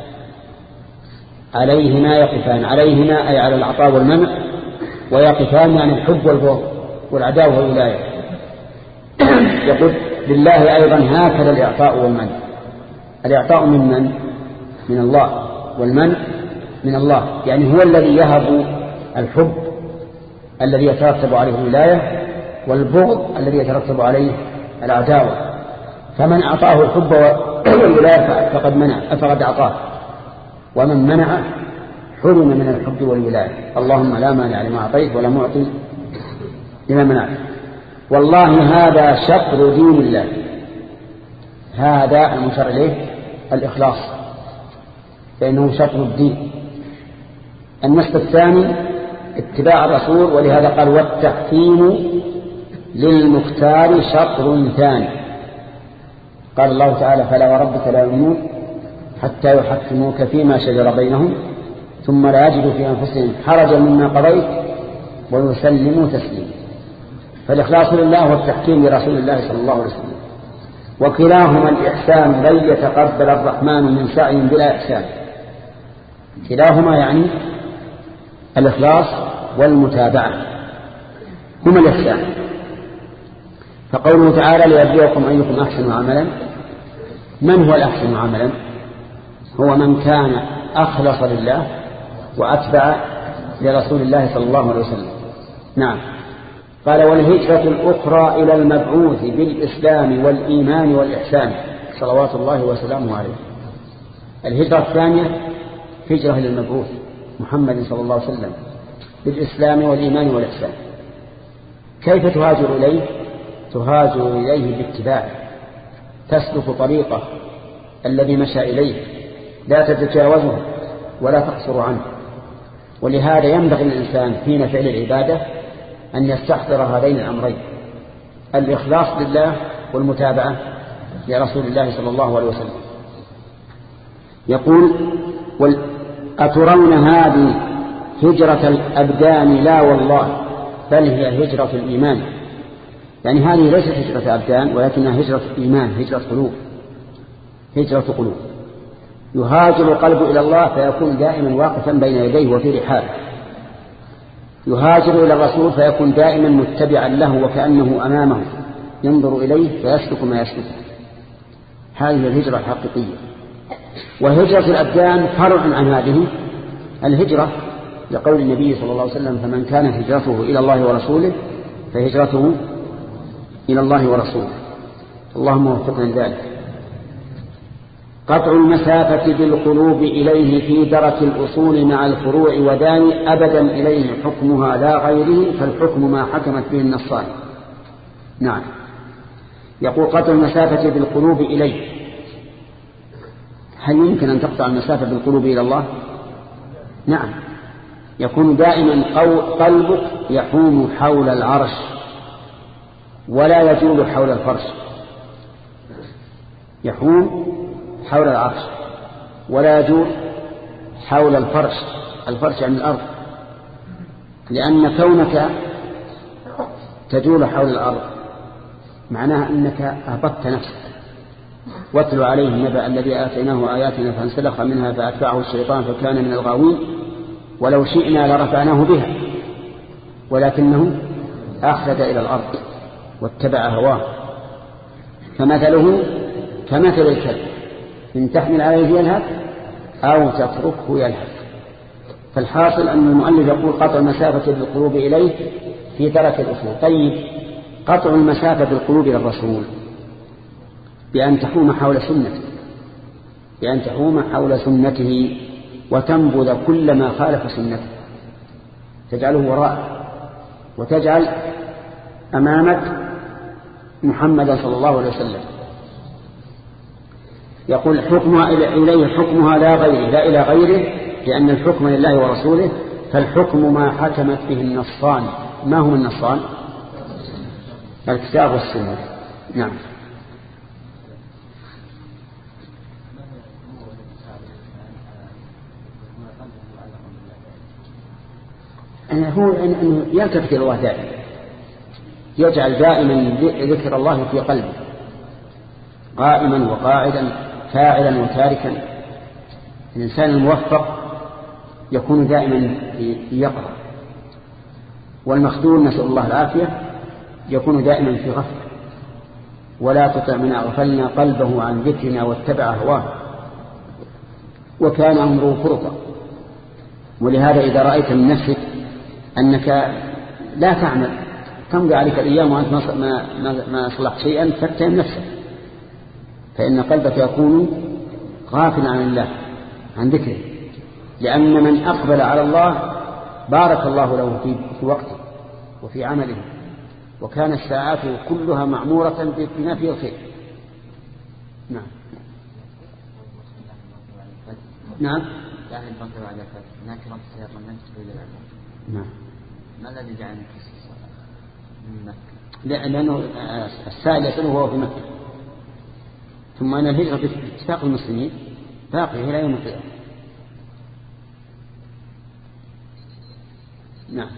Speaker 2: عليهما يقفان، عليهما أي على العطاء والمنع، ويقفان يعني الحب والبغض والعداوة والولاية.
Speaker 5: يقول لله أيضا هكذا الإعطاء والمن. الإعطاء من من؟ من الله، والمن من الله، يعني هو الذي يهب الحب الذي يترتب عليه الولاية، والبغض الذي يترتب عليه العداوة. فمن أعطاه الحب والولاية فقد منع فقد أعطاه، ومن منع حرم من الحب والولاية. اللهم لا مانع لما أعطيت ولا معطي لما منعت. والله هذا شطر دين الله، هذا المشار إليه الإخلاص، فإنه شطر الدين. النصف الثاني اتباع الرسول، ولهذا قال والتحكيم للمختار شطر ثاني. قال الله تعالى فلا وربك لا يؤمنون حتى يحكموك فيما شجر بينهم ثم لا يجدوا في أنفسهم حرجا مما قضيت ويسلموا تسليما. فالإخلاص لله والتحكيم لرسول الله صلى الله عليه وسلم، وكلاهما الإحسان لن يتقبل الرحمن من سعي بلا إحسان. كلاهما يعني الإخلاص والمتابعة هما الإحسان. فقوله تعالى ليبلوكم أيكم أحسن عملا، من هو الأحسن عملا؟ هو من كان أخلص لله وأتبع لرسول الله صلى الله عليه وسلم. نعم. قال والهجرة الأخرى إلى المبعوث بالإسلام والإيمان والإحسان صلوات الله وسلامه عليه. الهجرة الثانية هجرة للمبعوث محمد صلى الله عليه وسلم بالإسلام والإيمان والإحسان. كيف تهاجر إليه؟ تهاجر إليه باتباعه، تسلك طريقه الذي مشى إليه، لا تتجاوزه ولا تقصر عنه. ولهذا ينبغي الإنسان حين فعل العبادة أن يستحضر هذين الأمرين، الإخلاص لله والمتابعة لرسول الله صلى الله عليه وسلم. يقول أترون هذه هجرة الأبدان؟ لا والله، بل هي هجرة الإيمان. يعني هذه ليست هجرة أبدان ولكنها هجرة إيمان، هجرة قلوب، هجرة قلوب. يهاجر القلب إلى الله فيكون دائما واقفا بين يديه وفي رحاله، يهاجر إلى الرسول فيكون دائما متبعا له وكأنه أمامه ينظر إليه فيسلك ما يسلكه. هذه الهجرة الحقيقية. وهجرة الأبدان فرع عن هذه الهجرة، لقول النبي صلى الله عليه وسلم فمن كانت هجرته إلى الله ورسوله فهجرته إلى الله ورسوله. اللهم وفقنا لذلك. قطع المسافة بالقلوب إليه في درك الأصول مع الفروع وداني أبدا إليه حكمها لا غيره، فالحكم ما حكمت به النصان. نعم. يقول قطع المسافة بالقلوب إليه. هل يمكن أن تقطع المسافة بالقلوب إلى الله؟ نعم. يكون دائما قلبك يحوم حول العرش ولا يجول حول الفرش، يحوم حول العرش ولا يجول حول الفرش، الفرش عن الأرض، لأن كونك تجول حول الأرض معناها أنك أهبطت نفسك. واتل عليهم نبأ الذي آتيناه آياتنا فانسلخ منها فأتبعه الشيطان فكان من الغاوين ولو شئنا لرفعناه بها ولكنه أخلد إلى الأرض واتبع هواه، فمثله كمثل الكلب إن تحمل عليه يلهث أو تتركه يلهث. فالحاصل أن المؤلف يقول قطع المسافة بالقلوب إليه في درك الأصول. طيب قطع المسافة بالقلوب إلى الرسول بأن تحوم حول سنته، بأن تحوم حول سنته وتنبذ كل ما خالف سنته، تجعله وراء وتجعل أمامك محمدا صلى الله عليه وسلم. يقول حكمها إليه حكمها لا غيره، لا إلى غيره، لأن الحكم لله ورسوله، فالحكم ما حكمت به النصان. ما هم النصان؟ الكتاب والسنة. نعم. هو أنه يلتفت إلى الله دائما، يجعل دائما ذكر الله في قلبه، قائما وقاعدا، فاعلا وتاركا. الإنسان الموفق يكون دائما يقرأ، والمخذول نسأل الله العافية يكون دائما في غفلة. ولا تطع من أغفلنا قلبه عن ذكرنا واتبع هواه وكان أمره فرطا. ولهذا إذا رأيت من نفسك أنك لا تعمل تمضي عليك الأيام وأنت ما ما ما أصلحت شيئا فاتهم نفسك، فإن قلبك يكون غافلا عن الله عن ذكره، لأن من أقبل على الله بارك الله له في وقته وفي عمله، وكان الساعات كلها معمورة بنفي الخير. نعم نعم
Speaker 2: يعني البنك بعد الفتح هناك رمز سيارة من تقول العلم.
Speaker 5: نعم.
Speaker 2: ما الذي جعل من مكة؟
Speaker 5: لا لأنه السائل يسأله وهو في مكة، ثم أن الهجرة باتفاق المسلمين باقية إلى يوم القيامة. نعم.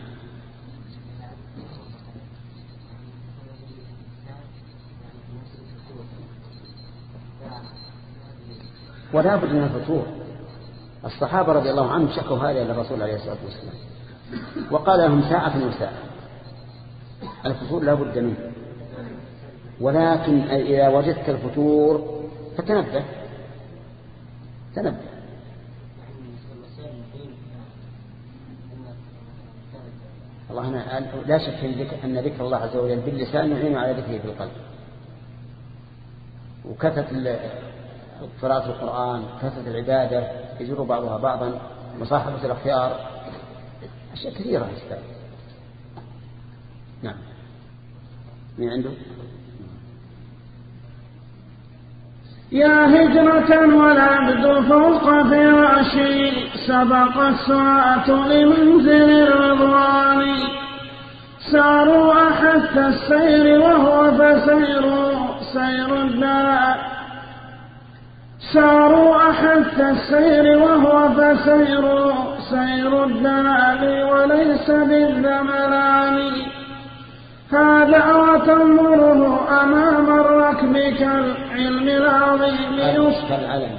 Speaker 5: ولا بد من الفتور. الصحابة رضي الله عنهم شكوا هذا إلى الرسول عليه الصلاة والسلام وقال لهم ساعة وساعة. الفتور لا بد منه، ولكن إذا وجدت الفتور فتنبه تنبه. الله أنا لا شك أن ذكر الله عز وجل باللسان يعين على ذكره في القلب، وكثرة قراءة القرآن كثرة العبادة يجر بعضها بعضا، مصاحبة الأخيار، أشياء كثيرة أشياء. نعم. من عنده؟
Speaker 1: يا هجرة والعبد فوق فراشي سبق الساعة لمنزل الرضوان، ساروا أحث السير وهو فسير سير الدلاء، ساروا أحث السير وهو فسير سير الدلال وليس بالذملان، هذا وتنظره أمام الركب كالعلم العظيم يصفى،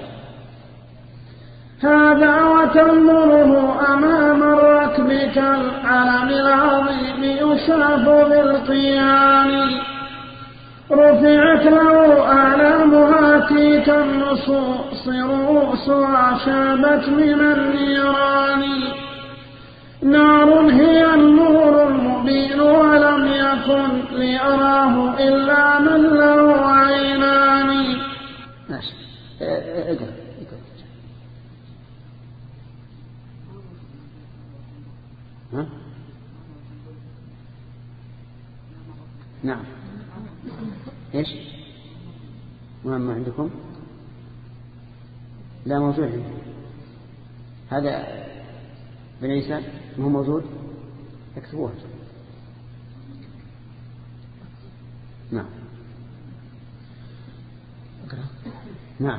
Speaker 1: هذا وتنظره أمام الركب كالعلم العظيم يشاف بالقيان، رفعت له أعلامها تلك النصوص رؤوسها شابت من النيران، نار هي النور المبين ولم يكن لأراه إلا من له عينان.
Speaker 5: ماشي. اقرأ ها؟ نعم. ايش؟ مهم عندكم؟ لا موجود عندي. هذا بن عيسى مو موجود؟ اكتبوها. نعم. نعم.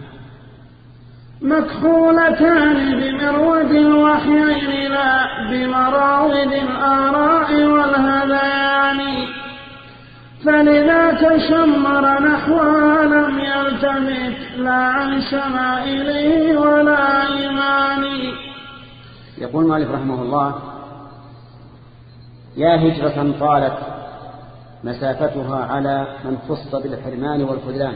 Speaker 1: مكحولتان بمرود الوحيين لا بمراود الآراء والهذيان، فلذا تشمر نحوها لم يلتفت لا عن شمائله ولا إيمان.
Speaker 5: يقول مالك رحمه الله: يا هجرة طالت مسافتها على من خص بالحرمان والخذلان،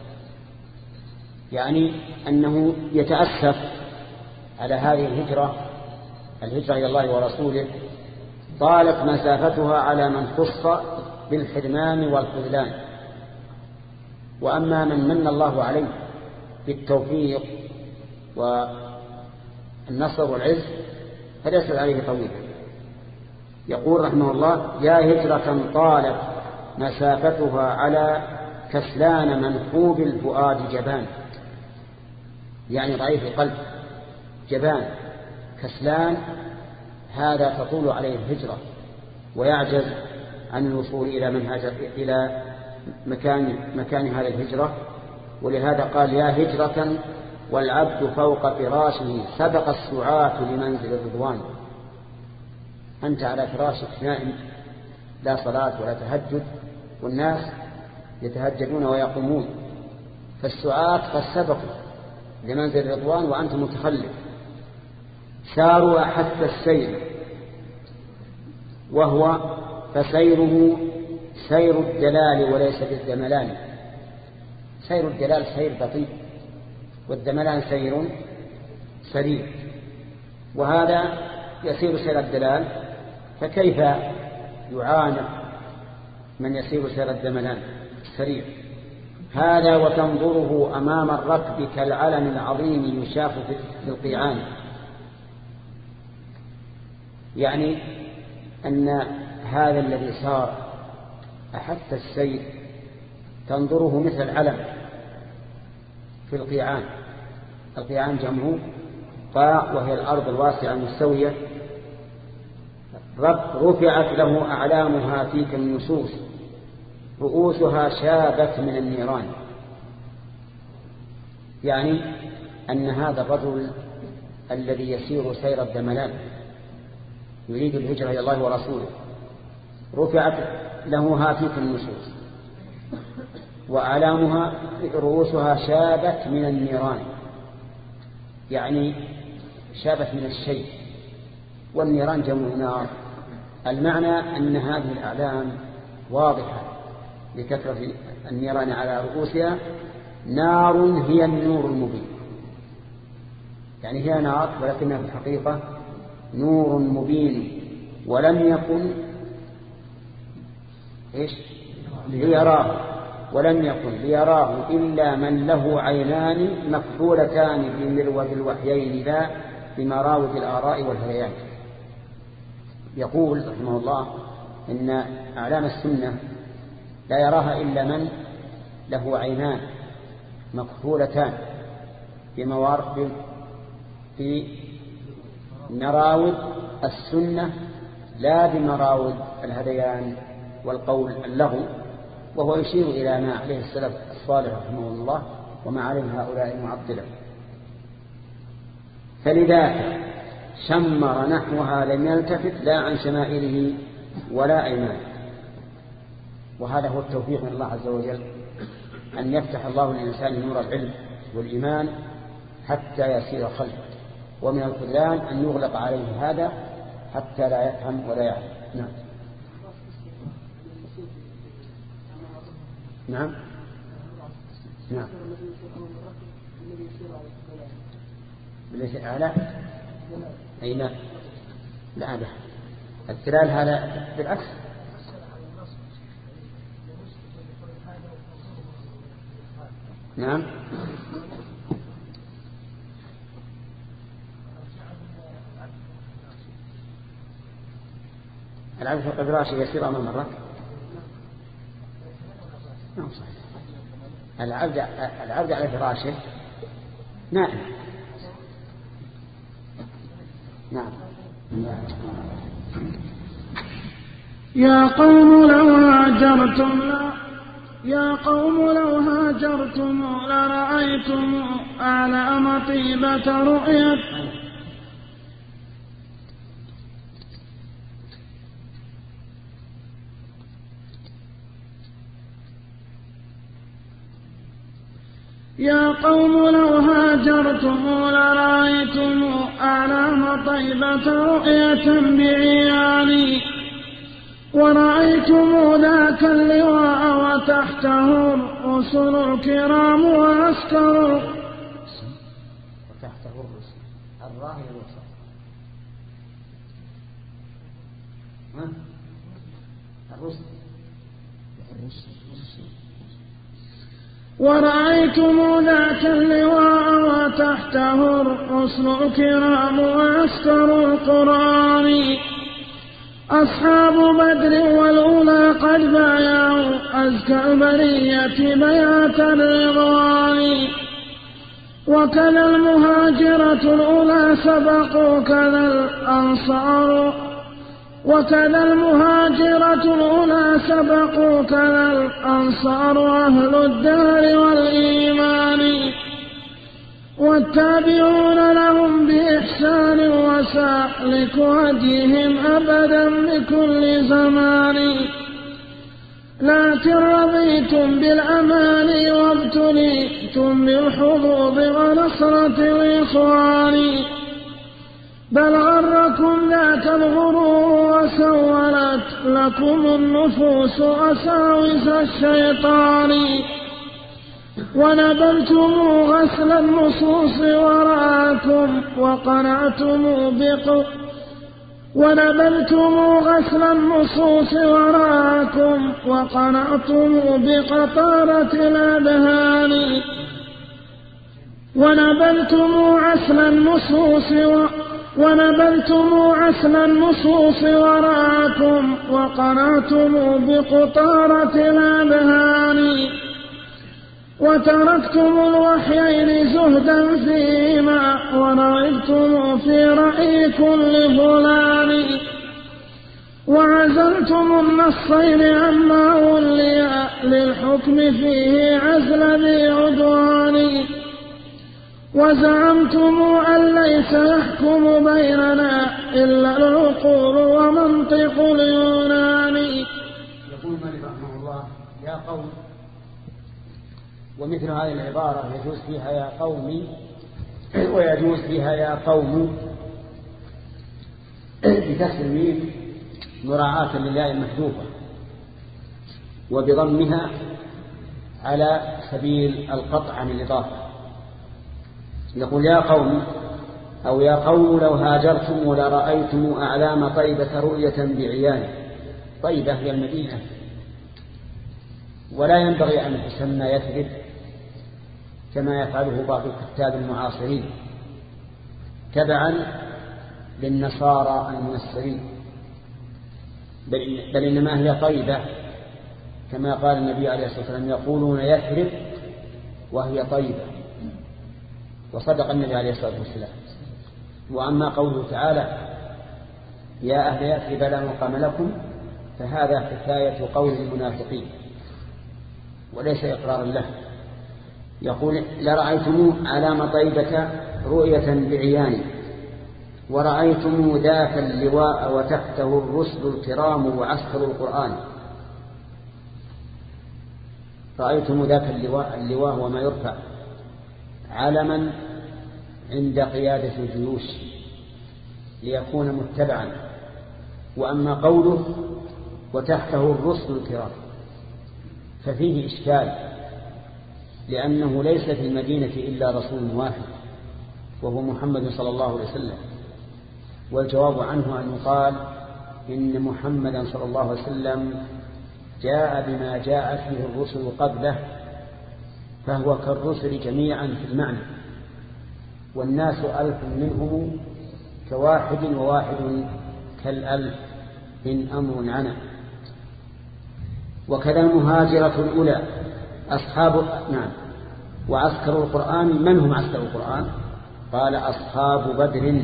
Speaker 5: يعني أنه يتأسف على هذه الهجرة الهجرة إلى الله ورسوله، طالت مسافتها على من خص بالحرمان والخذلان. وأما من من الله عليه بالتوفيق والنصر والعز فليس عليه طويل. يقول رحمه الله: يا هجرة طالت مسافتها على كسلان منحوب الفؤاد جبان، يعني ضعيف القلب جبان كسلان، هذا تطول عليه الهجرة ويعجز عن الوصول إلى منهج إلى مكان مكان هذه الهجرة. ولهذا قال: يا هجرة والعبد فوق فراشه سبق السعاة لمنزل الرضوان. أنت على فراشك نائم لا صلاة ولا تهجد، والناس يتهجدون ويقومون، فالسعاة قد سبقوا لمنزل الرضوان وأنت متخلف. ساروا أحث السير وهو فسيره سير الدلال وليس بالزملان،
Speaker 2: سير الدلال سير بطيء، والدملان سير سريع، وهذا يسير سير الدلال، فكيف يعانق من يسير سير الدملان السريع؟ هذا وتنظره أمام الركب كالعلم العظيم يشاف في القيعان، يعني أن هذا الذي صار أحث السير تنظره مثل العلم في القيعان. القيعان جمعه قاع، وهي الأرض الواسعة المستوية، رفعت له أعلامها في كالنسوس، رؤوسها شابت من النيران. يعني أن هذا الرجل الذي يسير سير الدملان يريد الهجرة إلى الله ورسوله، رفعت له هاتيك النصوص، وأعلامها رؤوسها شابت من النيران، يعني شابت من الشيء، والنيران جمع نار. المعنى أن هذه الأعلام واضحة لكثرة النيران على رؤوسها، نار هي النور المبين، يعني هي نار ولكنها في الحقيقة نور مبين، ولم يكن إيش ليراه ولم يكن ليراه إلا من له عينان مكحولتان في مروة الوحيين لا بمراود الآراء والهيان. يقول رحمه الله إن أعلام السنة لا يراها إلا من له عينان مكحولتان بموارد في مراود السنة لا بمراود الهذيان والقول اللغو، وهو يشير إلى ما عليه السلف الصالح رحمه الله وما عليه هؤلاء المعطلة. فلذلك شمر نحوها لم يلتفت لا عن شمائله ولا أيمانه. وهذا هو التوفيق من الله عز وجل، أن يفتح الله للإنسان نور العلم والإيمان حتى يسير خلفه، ومن الخذلان أن يغلق عليه هذا حتى لا يفهم ولا يعلم. نعم نعم نعم ليس أعلى أي لا لا لا التلال هذا بالعكس. نعم العبد في القبراش يسير أمام الركب. نعم صحيح. العبد العبد على فراشه نائم. نعم.
Speaker 1: يا قوم لو هاجرتم لا يا قوم لو هاجرتم لرأيتم أعلام طيبة رؤية يا قوم لو هاجرتم لرأيتم أعلام طيبة رؤية بعياني، ورأيتم ذاك اللواء وتحته الرسل الكرام وعسكر
Speaker 2: وتحته الرسل الراهي الرسل ها الرسل الرسل
Speaker 1: ورأيتم ذاك اللواء وتحته الرسل الكرام وعسكر القرآن، أصحاب بدر والأولى قد بايعوا أزكى البرية بيعة الرضوان، وكذا المهاجرة الأولى سبقوا كذا الأنصار وكذا المهاجرة الأولى سبقوا كذا الأنصار أهل الدار والإيمان، والتابعون لهم بإحسان وسالك هديهم أبدا بكل زمان، لكن رضيتم بالأمان وابتليتم بالحظوظ ونصرة الإخوان، بل غركم ذاك الغرور وسولت لكم النفوس أساوس الشيطان، ونبلتم غسل النصوص وراءكم وقنعتم بق ونبلتم غسل النصوص وراءكم وقنعتم بقطارة الأذهان ونبلتم عسل النصوص و... ونبلتم عسل النصوص وراءكم وقنعتم بقطارة الأذهان وتركتم الوحيين زهدا فيما ورغبتم في رأي كل فلان وعزلتم النصين عما ولي للحكم فيه عزل ذي عدوان وزعمتم أن ليس يحكم بيننا إلا العقول ومنطق اليونان.
Speaker 2: يقول مالك رحمه الله: يا قوم. ومثل هذه العبارة يجوز فيها يا قومي ويجوز فيها يا قوم بكسر الميم مراعاة لله المحذوفة وبضمها على سبيل القطع عن الإضافة. يقول: يا قوم أو يا قوم لو هاجرتم ولرأيتم أعلام طيبة رؤية بعيان. طيبة هي المدينة، ولا ينبغي أن تسمى يثرب كما يفعله بعض الكتاب المعاصرين تبعا للنصارى المنسرين، بل إنما هي طيبة كما قال النبي عليه الصلاة والسلام: يقولون يثرب وهي طيبة. وصدق النبي عليه الصلاة والسلام. وأما قوله تعالى: يا أهل يثرب لا مقام لكم، فهذا حكاية قول المنافقين وليس إقرارا له. يقول: لرأيتم علام طيبة رؤية بعيان ورأيتم ذاك اللواء وتحته الرسل الكرام وعسكر القرآن. رأيتم ذاك اللواء، اللواء وما يرفع علما عند قيادة الجيوش ليكون متبعا. وأما قوله وتحته الرسل الكرام ففيه إشكال، لأنه ليس في المدينة إلا رسول واحد وهو محمد صلى الله عليه وسلم. والجواب عنه أن يقال إن محمدا صلى الله عليه وسلم جاء بما جاءت به الرسل قبله، فهو كالرسل جميعا في المعنى، والناس ألف منهم كواحد وواحد كالألف إن أمر عنا. وكذا المهاجرة الأولى أصحاب نعم وعسكر القرآن. من هم عسكر القرآن؟ قال: أصحاب بدر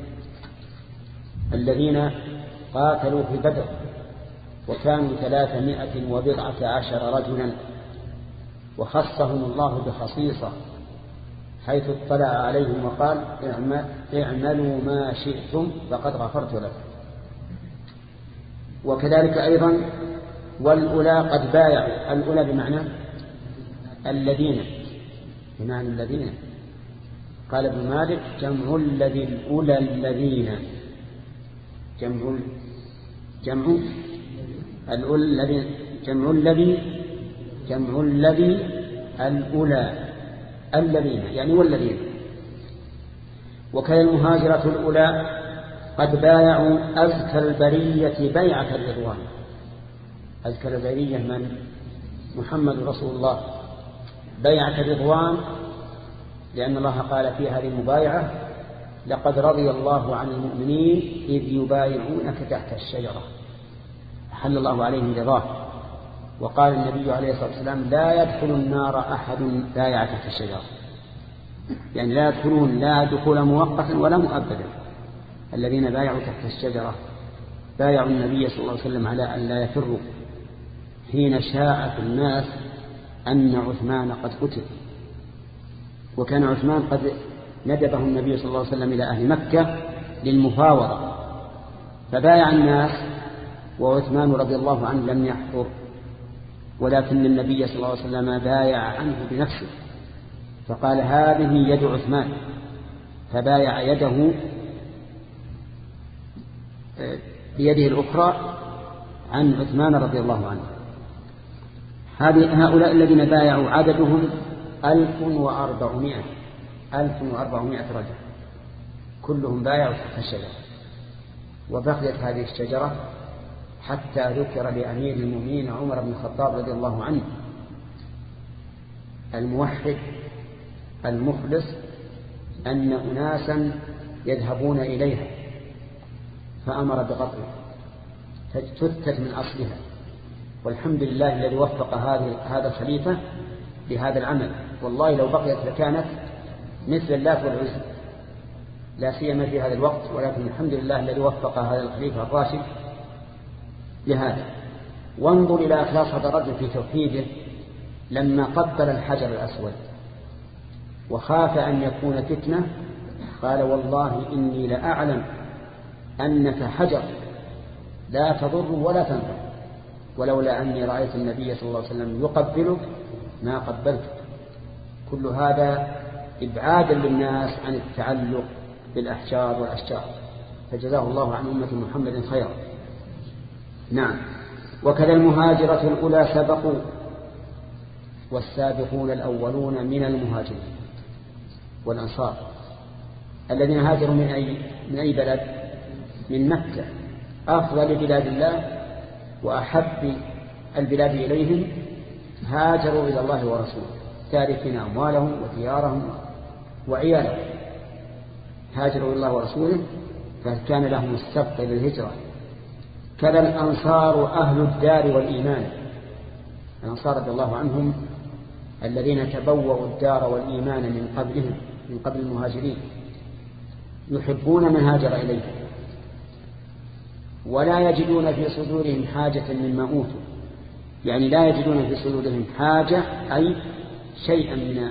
Speaker 2: الذين قاتلوا في بدر، وكانوا ثلاثمائة وبضعة عشر رجلا، وخصهم الله بخصيصة حيث اطلع عليهم وقال: اعملوا ما شئتم فقد غفرت لكم. وكذلك أيضا والأولى قد بايعوا. الأولى بمعنى الذين، بمعنى الذين. قال ابن مالك: جمع الذي الأولى الذين، جمع جمع الأولى الذين، جمع الذي جمع الذي الأولى الذين يعني والذين. وكان المهاجرة الأولى قد بايعوا أزكى البرية بيعة الرضوان. أزكى البرية من؟ محمد رسول الله. بيعة الرضوان لأن الله قال في هذه المبايعة: لقد رضي الله عن المؤمنين إذ يبايعونك تحت الشجرة، أحل الله عليهم رضاه. وقال النبي عليه الصلاة والسلام: لا يدخل النار أحد بايع تحت الشجرة، يعني لا يدخلون لا دخول مؤقتا ولا مؤبدا. الذين بايعوا تحت الشجرة بايعوا النبي صلى الله عليه وسلم على أن لا يفروا حين شاء في الناس أن عثمان قد قتل، وكان عثمان قد ندبه النبي صلى الله عليه وسلم إلى أهل مكة للمفاوضة، فبايع الناس وعثمان رضي الله عنه لم يحضر، ولكن النبي صلى الله عليه وسلم بايع عنه بنفسه فقال: هذه يد عثمان، فبايع يده بيده الأخرى عن عثمان رضي الله عنه. هؤلاء الذين بايعوا عددهم ألف وأربعمائة ألف وأربعمائة رجل كلهم بايعوا تحت الشجرة. وبقيت هذه الشجرة حتى ذكر لأمير المؤمنين عمر بن الخطاب رضي الله عنه الموحد المخلص أن أناسا يذهبون إليها فأمر بقطعها تفتت من أصلها. والحمد لله الذي وفق هذا الخليفة لهذا العمل. والله لو بقيت لكانت مثل اللات والعزى لا سيما في هذا الوقت، ولكن الحمد لله الذي وفق هذا الخليفة الراشد لهذا. وانظر إلى أخلاص هذا الرجل في توحيده لما قبل الحجر الأسود وخاف أن يكون فتنة قال والله إني لأعلم أنك حجر لا تضر ولا تنفع، ولولا أني رأيت النبي صلى الله عليه وسلم يقبلك ما قبلتك. كل هذا إبعادا للناس عن التعلق بالأحجار والأشجار، فجزاه الله عن أمة محمد خيرا. نعم. وكذا المهاجرة الأولى سبقوا والسابقون الأولون من المهاجرين والأنصار الذين هاجروا من أي, من أي بلد؟ من مكة، أفضل بلاد الله وأحب البلاد إليهم، هاجروا إلى الله ورسوله تاركين أموالهم وديارهم وعيالهم، هاجروا إلى الله ورسوله فكان لهم السبق للهجرة. كذا الأنصار أهل الدار والإيمان، الأنصار رضي الله عنهم الذين تبوأوا الدار والإيمان من قبلهم من قبل المهاجرين، يحبون من هاجر إليهم ولا يجدون في صدورهم حاجة مما أوتوا، يعني لا يجدون في صدورهم حاجة أي شيئا من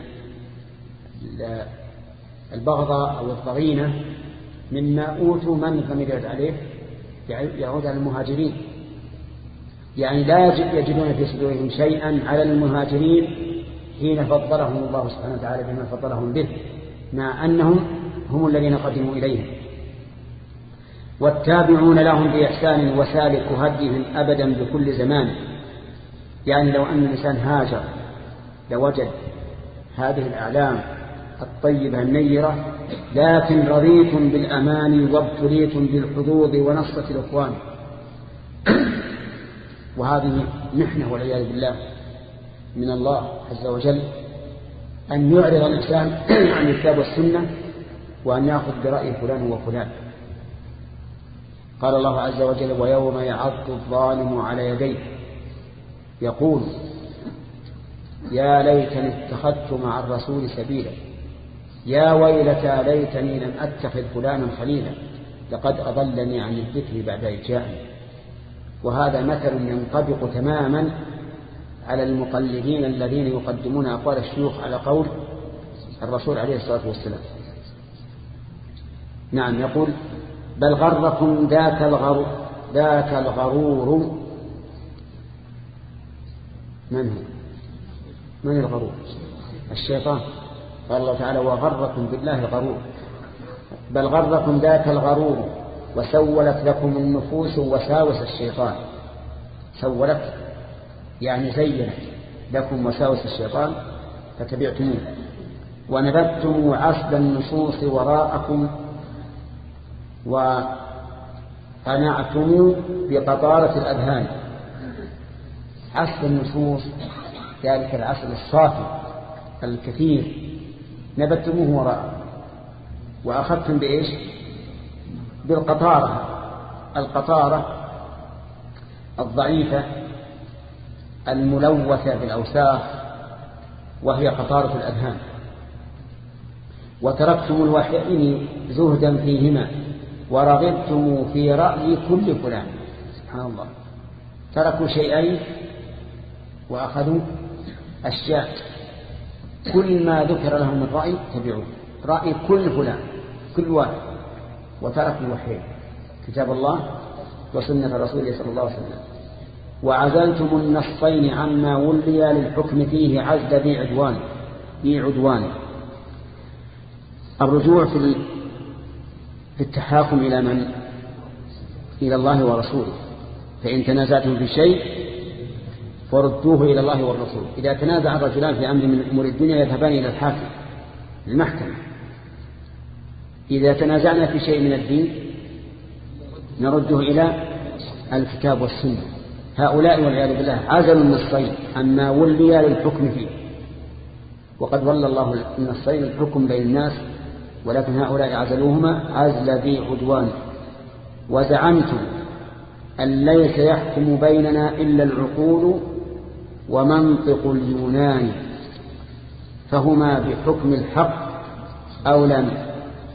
Speaker 2: البغضة أو الضغينة مما أوتوا من ضمير عليه يعود على المهاجرين، يعني لا يجدون في صدورهم شيئا على المهاجرين حين فضلهم الله سبحانه وتعالى بما فضلهم به، مع أنهم هم الذين قدموا إليهم. والتابعون لهم بإحسان وسالك هديهم أبدا بكل زمان، يعني لو أن الإنسان هاجر لوجد هذه الأعلام الطيبة النيرة، لكن رضيتم بالأمان وابتليتم بالحظوظ ونصرة الإخوان. وهذه محنة والعياذ بالله من الله عز وجل أن يعرض الإنسان عن الكتاب والسنة وأن يأخذ برأي فلان وفلان. قال الله عز وجل ويوم يعض الظالم على يديه يقول يا ليتني اتخذت مع الرسول سبيلا يا ويلتى ليتني لم أتخذ فلانا خليلا لقد أضلني عن الذكر بعد إذ جاءني. وهذا مثل ينطبق تماما على المقلدين الذين يقدمون أقوال الشيوخ على قول الرسول عليه الصلاة والسلام. نعم. يقول بل غركم ذاك الغرور ذاك الغرور. من هو؟ من الغرور؟ الشيطان. قال الله تعالى وغركم بالله الغرور. بل غركم ذاك الغرور وسولت لكم النفوس وساوس الشيطان. سولت يعني زينت لكم وساوس الشيطان فتبعتموه ونبذتم عصب النصوص وراءكم وقنعتم بقطارة الأذهان. عصب النصوص ذلك العصب الصافي الكثير نبذتموه وراءكم وأخذتم بإيش؟ بالقطارة. القطارة الضعيفة الملوثة بالأوساخ وهي قطارة الأذهان. وتركتم الوحيين زهدا فيهما ورغبتم في رأي كل فلان. سبحان الله. تركوا شيئين وأخذوا أشياء. كل ما ذكر لهم من رأي تبعوه، رأي كل فلان كل واحد، وتركوا الوحيين كتاب الله وسنة رسوله صلى الله عليه وسلم. وعزلتم النصين عما ولي للحكم فيه عزل ذي عدوان ذي عدوان. الرجوع في في التحاكم إلى من؟ إلى الله ورسوله. فإن تنازعتم في شيء فردوه إلى الله والرسول. إذا تنازع الرجلان في أمر من أمور الدنيا يذهبان إلى الحاكم المحكمة. إذا تنازعنا في شيء من الدين نرده إلى الكتاب والسنة. هؤلاء والعياذ بالله عزلوا النصين عما ولي للحكم فيه، وقد ولى الله النصين الحكم بين الناس، ولكن هؤلاء عزلوهما عزل ذي عدوان. وزعمتم أن ليس يحكم بيننا إلا العقول ومنطق اليونان فهما بحكم الحق أولى منه.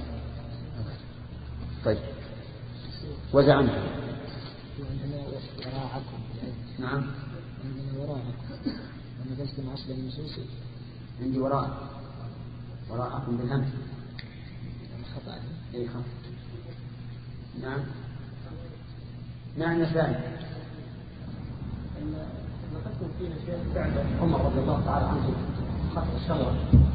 Speaker 2: طيب وزعمتم نعم
Speaker 3: عندنا وراءكم أنا قلت من أصل النصوص
Speaker 2: عندي وراء وراءكم بالهمس
Speaker 3: خطأ
Speaker 2: أي خطأ. نعم نعم نسأل
Speaker 6: ذكرتم فينا شيء بعد عمر رضي الله تعالى عنه خطأ الشرع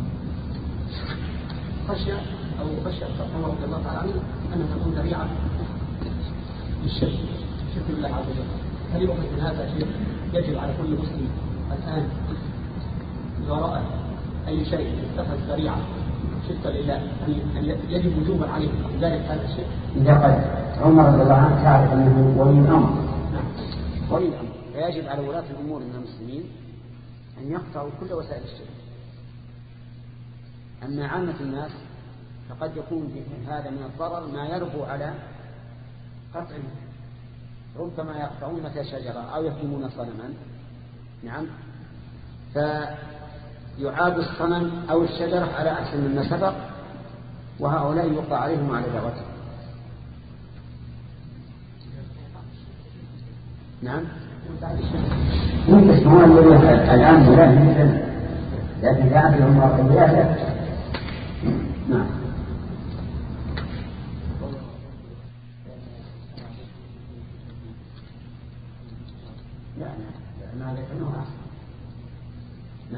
Speaker 6: خشية أو خشية عمر رضي الله تعالى عنه أن تكون ذريعة للشرك شرك بالله عز وجل. هل يؤخذ من هذا شيء يجب على كل مسلم الآن وراء أي شيء يتخذ ذريعة شركا لله أن يجب وجوبا عليه ذلك هذا الشيء؟
Speaker 2: لقد عمر رضي الله عنه تعرف أنه ولي الأمر ولي الأمر، فيجب على ولاة الأمور من المسلمين أن يقطعوا كل وسائل الشرك. أما عامة الناس فقد يكون هذا من الضرر ما يربو على قطعه، ربما يقطعون مثل شجرة أو يهدمون صنما نعم فيعاب الصنم أو الشجرة على أحسن مما سبق، وهؤلاء يوقع عليهم على دعوتهم. نعم ممكن تسمعون الآن ولا مثل لكن لا في المراقبات. نعم لا لا ما ذكرناها. نعم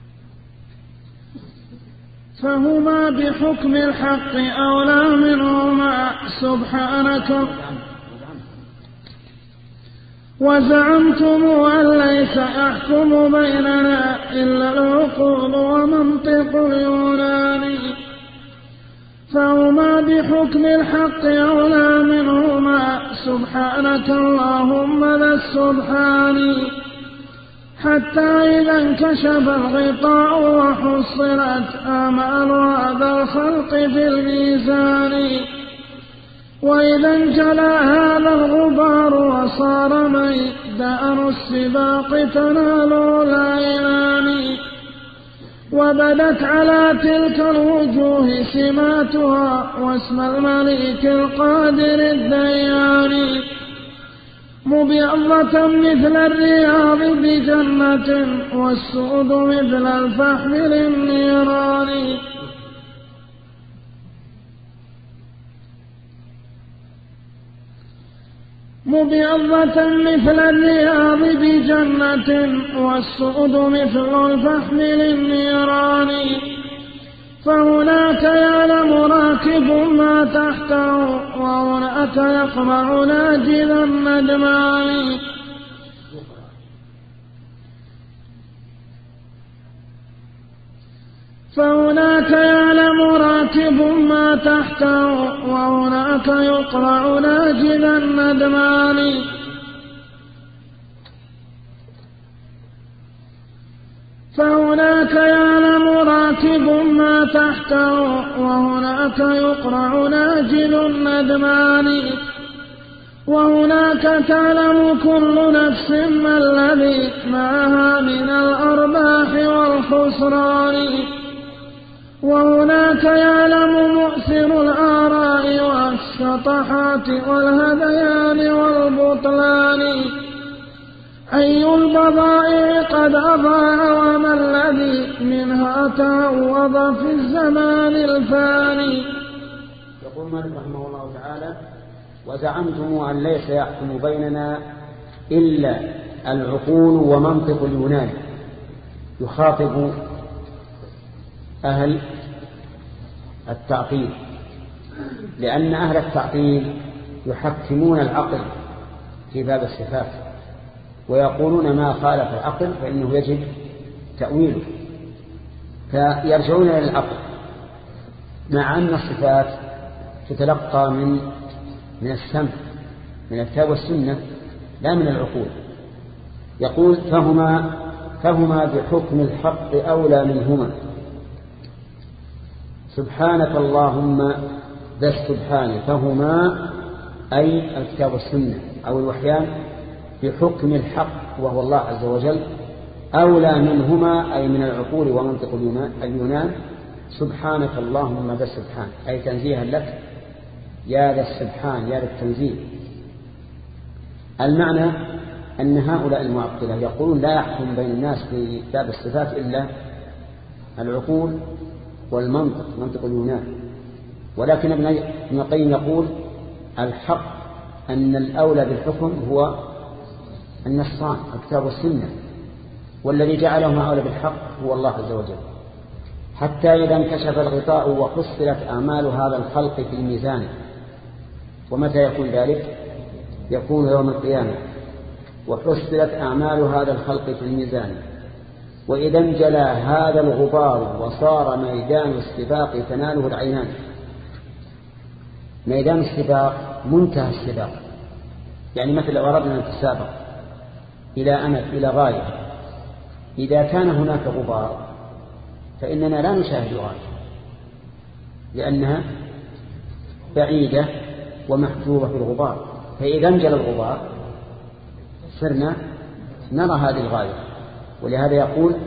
Speaker 1: فهما بحكم الحق أولى منهما سبحانك. وزعمتم أن ليس يحكم بيننا إلا العقول ومنطق اليونان فهما بحكم الحق أولى منهما سبحانك اللهم ذا السبحان. حتى إذا انكشف الغطاء وحصلت آمال هذا الخلق في الميزان، وإذا انجلى هذا الغبار وصار ميدان السباق تناله العينان، وبدت على تلك الوجوه سماتها واسم الملك القادر الديان، مبيضة مثل الرياض بجنة والسود مثل الفحم للنيران. مبيضة مثل الرياض بجنة والسود مثل الفحم للنيران، فهناك يعلم راكب ما تحته وهناك يقمع ناجذ الندمان. فهناك يعلم راكب ما تحته وهناك يقرع ناجذ الندمان. فهناك يعلم راكب ما تحته وهناك يقرع ناجذ الندمان، وهناك تعلم كل نفس ما الذي معها من الأرباح والخسران، وهناك يعلم مؤثر الآراء والشطحات والهذيان والبطلان، أي البضائع قد أضاع وما الذي منها تعوض في الزمان الفاني.
Speaker 2: يقول مالك رحمه الله تعالى وزعمتم أن ليس يحكم بيننا إلا العقول ومنطق اليونان. يخاطب أهل التعطيل، لأن أهل التعطيل يحكمون العقل في باب الصفات
Speaker 5: ويقولون ما خالف العقل فإنه يجب تأويله، فيرجعون إلى العقل، مع أن الصفات تتلقى من من السمع، من الكتاب والسنة، لا من العقول. يقول فهما فهما بحكم الحق أولى منهما. سبحانك اللهم ذا السبحان، فهما أي الكتاب والسنة أو الوحيان بحكم الحق وهو الله عز وجل أولى منهما أي من العقول ومنطق اليونان. سبحانك اللهم ذا السبحان أي تنزيها لك يا ذا السبحان، يا ذا التنزيه. المعنى أن هؤلاء المعطلة يقولون لا يحكم بين الناس في باب الصفات إلا العقول والمنطق، منطق اليونان. ولكن ابن القيم يقول الحق أن الأولى بالحكم هو النصان الكتاب والسنة، والذي جعلهم أولى بالحق هو الله عز وجل. حتى إذا انكشف الغطاء وحصلت أعمال هذا الخلق في الميزان. ومتى يكون ذلك؟ يكون يوم القيامة، وحصلت أعمال هذا الخلق في الميزان. وإذا انجلى هذا الغبار وصار ميدان السباق تناله العينان. ميدان السباق منتهى السباق، يعني مثل لو أردنا نتسابق إلى أمد إلى غاية، إذا كان هناك غبار فإننا لا نشاهد غاية لأنها بعيدة ومحجوبة في الغبار. فإذا انجل الغبار صرنا نرى هذه الغاية. ولهذا يقول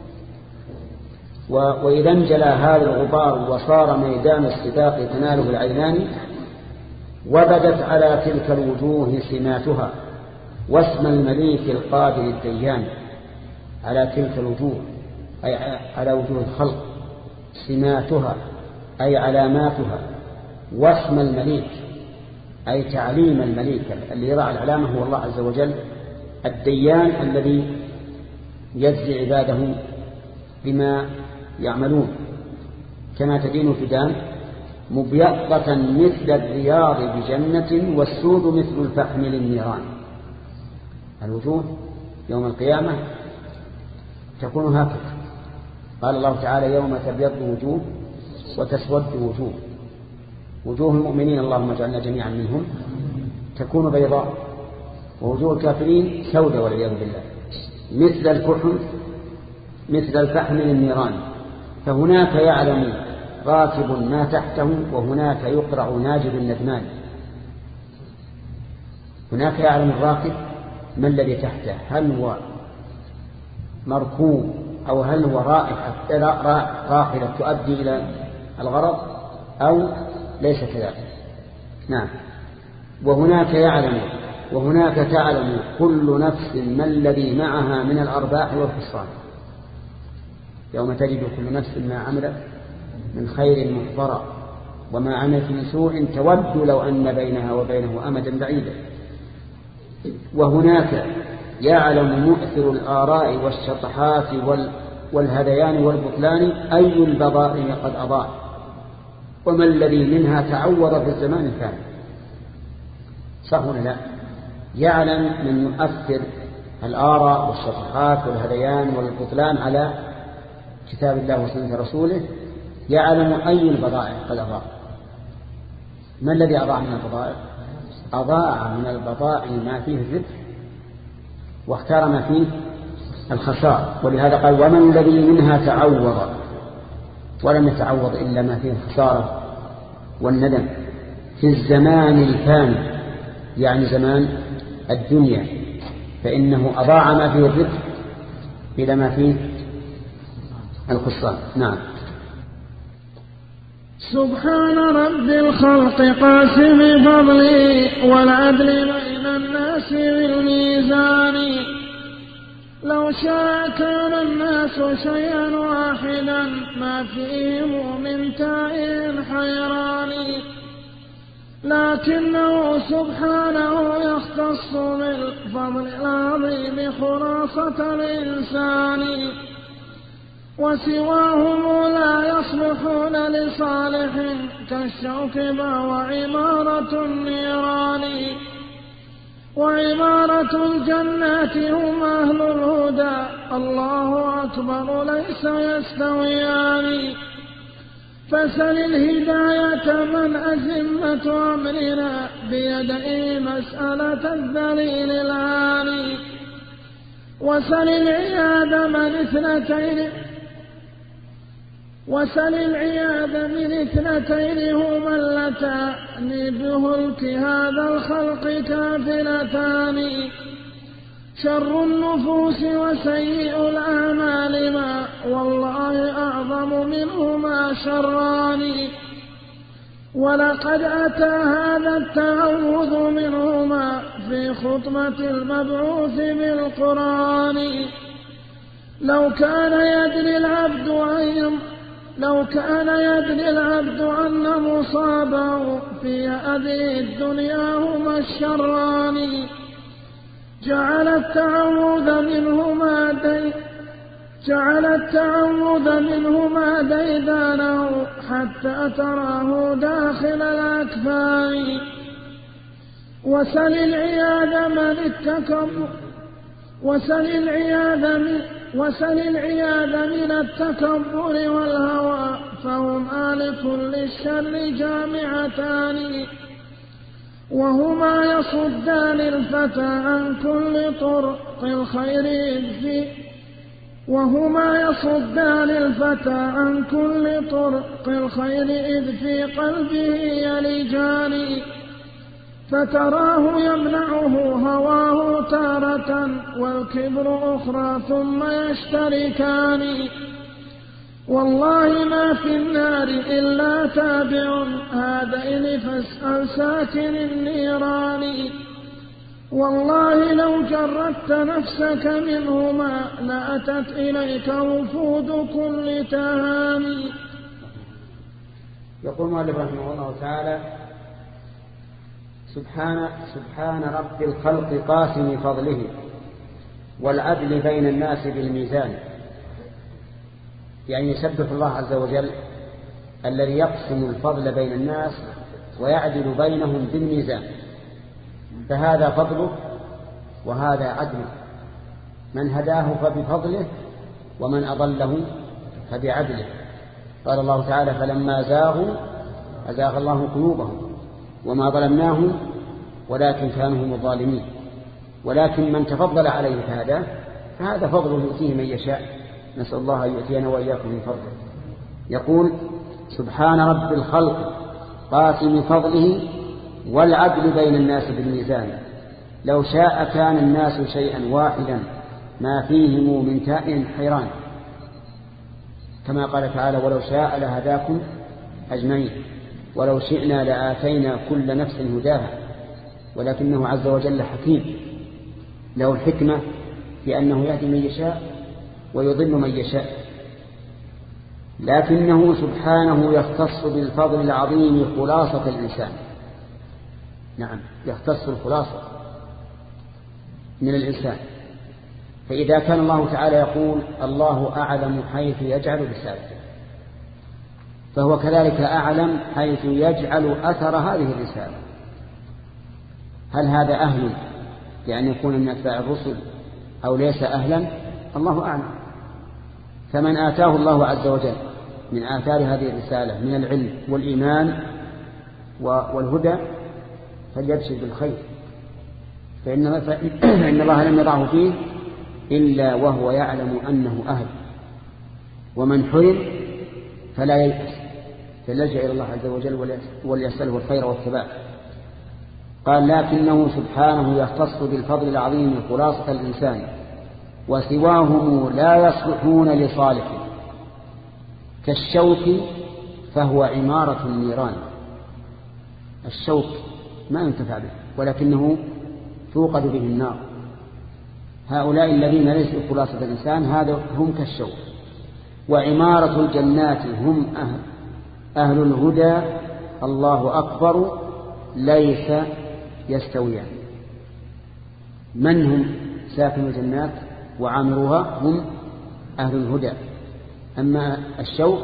Speaker 5: وإذا انجلى هذا الغبار وصار ميدان السباق تناله العينان وبدت على تلك الوجوه سماتها واسم المليك القادر الديان. على تلك الوجوه أي على وجوه الخلق، سماتها أي علاماتها، واسم المليك أي تعليم المليك اللي يضع العلامة هو الله عز وجل، الديان الذي يجزي عباده بما يعملون. كما تدين تدان، مبيضة مثل الرياض بجنة والسود مثل الفحم للنيران. الوجوه يوم القيامة تكون هكذا. قال الله تعالى يوم تبيض وجوه وتسود وجوه. وجوه المؤمنين اللهم اجعلنا جميعا منهم تكون بيضاء، ووجوه الكافرين سوداء والعياذ بالله مثل الفحم مثل الفحم للنيران. فهناك يعلم راكب ما تحته وهناك يقرع ناجب الندمان. هناك يعلم الراكب ما الذي تحته، هل هو مركوب أو هل هو رائحة راحلة تؤدي إلى الغرض أو ليس كذلك. نعم. وهناك يعلم وهناك تعلم كل نفس ما الذي معها من الأرباح والخسران. يوم تجد كل نفس ما عملت من خير محضرا وما عملت من سوء تود لو أن بينها وبينه أمدا بعيدا. وهناك يعلم مؤثر الآراء والشطحات والهذيان والبطلان أي البضائع قد أضاع وما الذي منها تعوض في الزمان الثاني. صح ولا لا؟ يعلم من يؤثر الآراء والشطحات والهذيان والبطلان على كتاب الله وسنة رسوله، يعلم أي البضائع قد أضاع. ما الذي أضاع من البضائع؟ أضاع من البضائع ما فيه الربح واختار ما فيه الخسار. ولهذا قال وما الذي منها تعوض، ولم يتعوض إلا ما فيه الخسارة والندم في الزمان الفاني، يعني زمان الدنيا، فإنه أضاع ما فيه الربح إلى ما فيه الخسران. نعم.
Speaker 1: سبحان رب الخلق قاسم فضلي والعدل بين الناس بالميزان. لو شاء كان الناس شيئا واحدا ما فيهم من تائه حيران، لكنه سبحانه يختص بالفضل العظيم خلاصة الإنسان، وسواهم لا يصلحون لصالح كالشوك وعمارة النيران، وعمارة دعاة الجنات هم أهل الهدى الله أكبر ليس يستويان فسل الهداية من أزمة أمرنا بيده مسألة الذليل العالي وسل العياذ من اثنتين وسل العياذ من اثنتين هما اللتان بهلك هذا الخلق كافلتان شر النفوس وسيء الأعمال ما والله أعظم منهما شران ولقد أتى هذا التعوذ منهما في خطبة المبعوث بالقرآن لو كان يدري العبد أن لو كان يدري العبد أن مصابه في هذه الدنيا هما الشران جعل التعوذ منهما دي جعل التعوذ منهما ديدانه حتى تراه داخل الأكفان وسل العياذ من التكبر وسل العياذ من وسل العياذ من التكبر والهوى فهم آل كل الشر جامعتان وهما يصدان الفتى عن كل طرق الخير إذ في وهما يصدان الفتى عن كل طرق الخير إذ في قلبه يلجان فتراه يمنعه هواه تارة والكبر أخرى ثم يشتركان والله ما في النار إلا تابع هذين فاسأل ساكن النيران والله لو جردت نفسك منهما لأتت إليك وفود كل تهاني.
Speaker 5: يقول مؤلف رحمه الله تعالى سبحان سبحان رب الخلق قاسم فضله والعدل بين الناس بالميزان، يعني يسبح الله عز وجل الذي يقسم الفضل بين الناس ويعدل بينهم بالميزان، فهذا فضله وهذا عدله، من هداه فبفضله ومن أضله فبعدله. قال الله تعالى فلما زاغوا أزاغ الله قلوبهم وما ظلمناهم ولكن كانوا هم الظالمين، ولكن من تفضل عليه فهداه فهذا فضله يؤتيه من يشاء، نسأل الله أن يؤتينا وإياكم من فضله. يقول سبحان رب الخلق قاسم فضله والعدل بين الناس بالميزان، لو شاء كان الناس شيئا واحدا ما فيهم من تائه حيران، كما قال تعالى ولو شاء لهداكم أجمعين ولو شئنا لآتينا كل نفس هداها، ولكنه عز وجل حكيم له الحكمة في أنه يهدي من يشاء ويضل من يشاء، لكنه سبحانه يختص بالفضل العظيم خلاصة الإنسان. نعم يختص الخلاصة من الإنسان، فإذا كان الله تعالى يقول الله أعلم حيث يجعل رسالته، فهو كذلك أعلم حيث يجعل أثر هذه الرسالة. هل هذا أهل لأن يكون من أتباع الرسل أو ليس أهلا؟ الله أعلم. فمن آتاه الله عز وجل من آثار هذه الرسالة من العلم والإيمان والهدى فليبشر بالخير، فإن, فإن الله لم يضعه فيه إلا وهو يعلم أنه أهل، ومن حرم فلا ييأس فليلجأ إلى الله عز وجل وليسأله الخير والثبات. قال لكنه سبحانه يختص بالفضل العظيم خلاصة الإنسان وسواهم لا يصلحون لصالحه، كالشوك فهو عمارة النيران، الشوك ما ينتفع به ولكنه توقد به النار، هؤلاء الذين ليسوا خلاصة الإنسان هذا هم كالشوك. وعمارة الجنات هم أهل, أهل الهدى الله أكبر ليس يستويان. من هم ساكن الجنات وعامروها؟ هم أهل الهدى، أما الشوك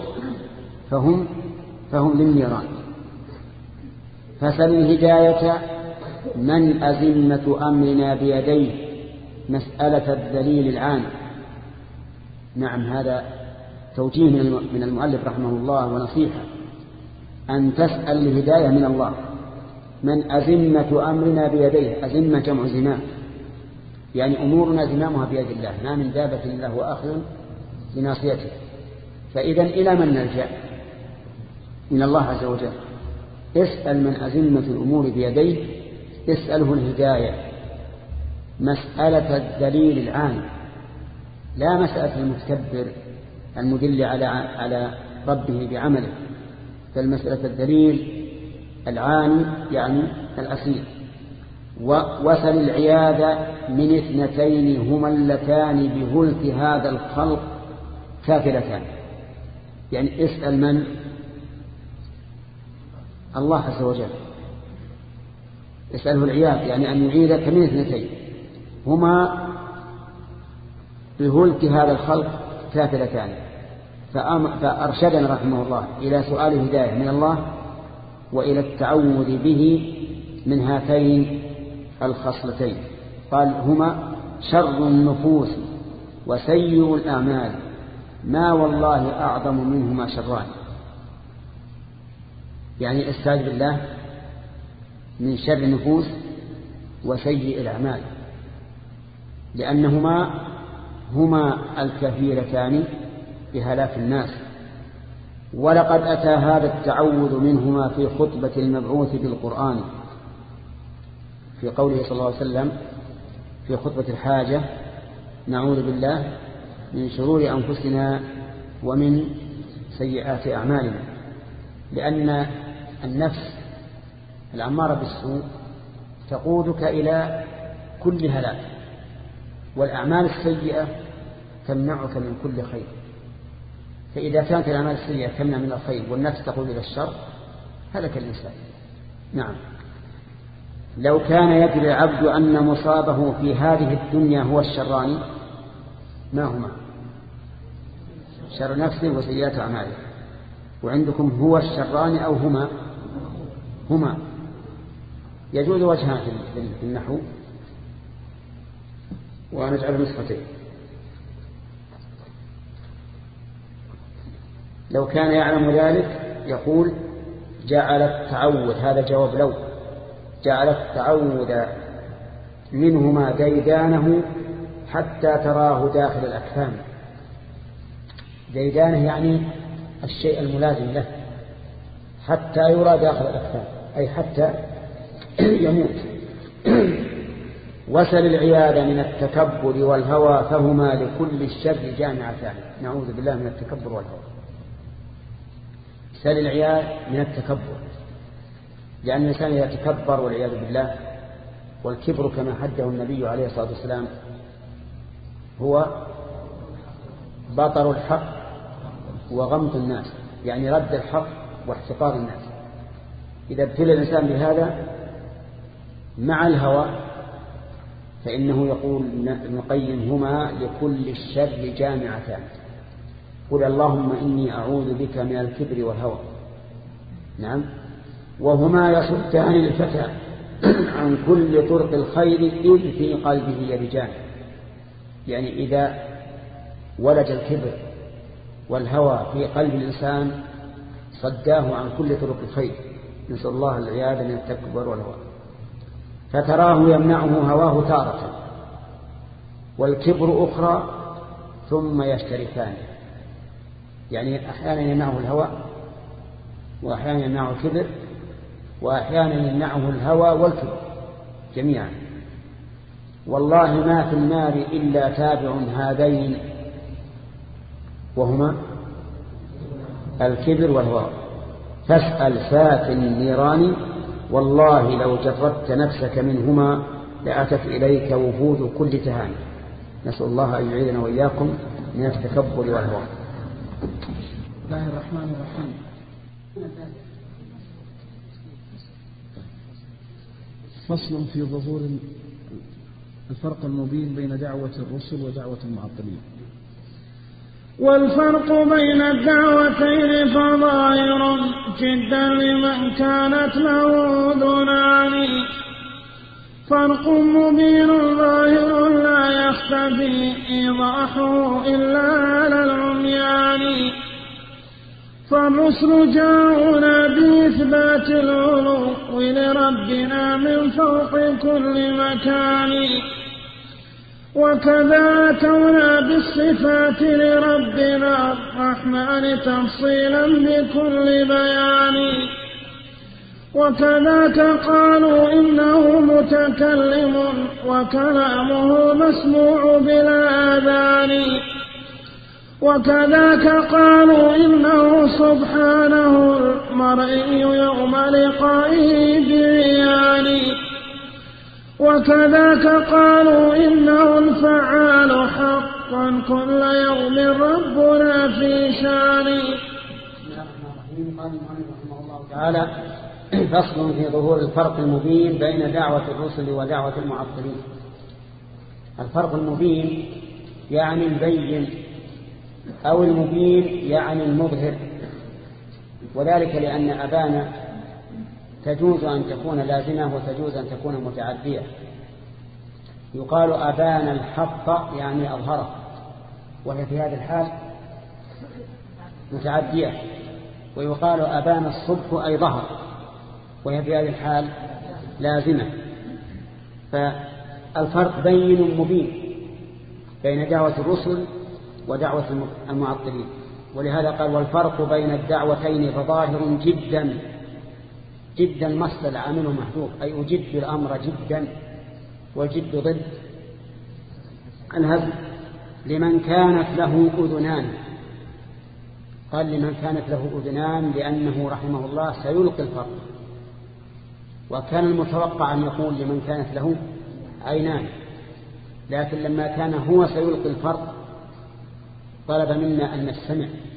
Speaker 5: فهم, فهم للنيران. فسل الهداية
Speaker 2: من أزمة أمرنا بيديه مسألة الدليل العام. نعم، هذا توجيه من المؤلف رحمه الله ونصيحة، أن تسأل الهداية من الله. من أزمة أمرنا بيديه، أزمة جمع زمام، يعني أمورنا زمامها بيد الله، ما من دابة إلا هو آخذ بناصيته. فإذا إلى من نلجأ؟ من الله عز وجل. اسأل من أزمة الأمور بيديه، اسأله الهداية، مسألة الدليل العام، لا مسألة المتكبر المدل على على ربه بعمله، بل مسألة الدليل العام يعني الأصيل. وسل العياذ من اثنتين هما اللتان بهلك هذا الخلق كافلتان. يعني اسأل من؟ الله عز وجل. اسأله العياذ يعني أن يعيذك من اثنتين هما بهلك هذا الخلق كافلتان. فأرشدنا رحمه الله إلى سؤال الهداية من الله وإلى التعوذ به من هاتين الخصلتين. قال هما شر النفوس وسيء الأعمال، ما والله أعظم منهما شران. يعني استعذ بالله من شر النفوس وسيء الأعمال، لأنهما هما الكفيلتان بهلاك الناس. ولقد أتى هذا التعوذ منهما في خطبة المبعوث بالقرآن، في قوله صلى الله عليه وسلم في خطبة الحاجة: نعوذ بالله من شرور أنفسنا ومن سيئات أعمالنا. لأن النفس الأمارة بالسوء تقودك إلى كل هلاك، والأعمال السيئة تمنعك من كل خير. فإذا كانت الأعمال السيئة تمنع من الخير والنفس تقود إلى الشر هلك الإنسان. نعم، لو كان يدري العبد أن مصابه في هذه الدنيا هو الشران، ما هما؟ شر نفسه وسيئات أعماله. وعندكم هو الشران أو هما؟ هما. يجوز وجهان في النحو، ونجعل نسختين. لو كان يعلم ذلك يقول جعل التعوذ، هذا جواب لو، جعل التعوذ منهما ديدانه حتى تراه داخل الأكفان. ديدانه يعني الشيء الملازم له، حتى يرى داخل الأكفان أي حتى يموت. وسل العياذ من التكبر والهوى فهما لكل الشر جامعتان. نعوذ بالله من التكبر والهوى. سل العياذ من التكبر، لأن الإنسان يتكبر والعياذ بالله. والكبر كما حده النبي عليه الصلاة والسلام هو بطر الحق وغمط الناس، يعني رد الحق واحتقار الناس. إذا ابتلى الإنسان بهذا مع الهوى فإنه يقول ابن القيم هما لكل الشر جامعتان. قل اللهم إني أعوذ بك من الكبر والهوى. نعم، وهما يصدان الفتى عن كل طرق الخير إذ في قلبه يرجان. يعني إذا ولج الكبر والهوى في قلب الإنسان صداه عن كل طرق الخير، نسأل الله العياذ من التكبر والهوى. فتراه يمنعه هواه تارة والكبر أخرى ثم يشتركان. يعني أحيانا يمنعه الهوى وأحيانا يمنعه الكبر وأحيانا يمنعه الهوى والكبر جميعا. والله ما في النار إلا تابع هذين وهما الكبر والهوى. فاسأل فات النيران والله لو جردت نفسك منهما لأتت إليك وفود كل تهاني. نسأل الله أن يعيذنا وإياكم من التكبر والهوى.
Speaker 4: بسم الله الرحمن الرحيم. فصل في ظهور الفرق المبين بين دعوة الرسل ودعوة المعطلين.
Speaker 1: والفرق بين الدعوتين فظاهر جدا لمن كانت له أذنان فرق مبين ظاهر لا يختفي إيضاحه إلا على العميان فالرسل جاءونا بإثبات العلو لربنا من فوق كل مكان وكذا أتونا بالصفات لربنا الرحمن تفصيلا بكل بيان وكذاك قالوا إنه متكلم وكلامه مسموع بلا آذان وكذاك قالوا إنه سبحانه المرئي يوم لقائه بعيان وكذاك قالوا إنه الفعال حقا كل يوم ربنا في شان.
Speaker 5: قال رحمه الله تعالى فصل في ظهور الفرق المبين بين دعوة الرسل ودعوة المعطلين. الفرق المبين يعني البين أو المبين يعني المظهر وذلك لأن أبان تجوز أن تكون لازمة وتجوز أن تكون متعدية. يقال أبان الحق يعني أظهره وهي في هذه الحال متعدية ويقال أبان الصبح أي ظهر وهي في هذه الحال لازمة. فالفرق بين مبين بين دعوة الرسل ودعوة المعطلين ولهذا قال والفرق بين الدعوتين فظاهر جدا جدا مصدر عامله محذوف أي أجد الأمر جدا والجد ضد الهزل لمن كانت له أذنان. قال لمن كانت له أذنان لأنه رحمه الله سيلقي الفرق وكان المتوقع أن يقول لمن كانت له عينان لكن لما كان هو سيلقي الفرق طلب منا أن نستمع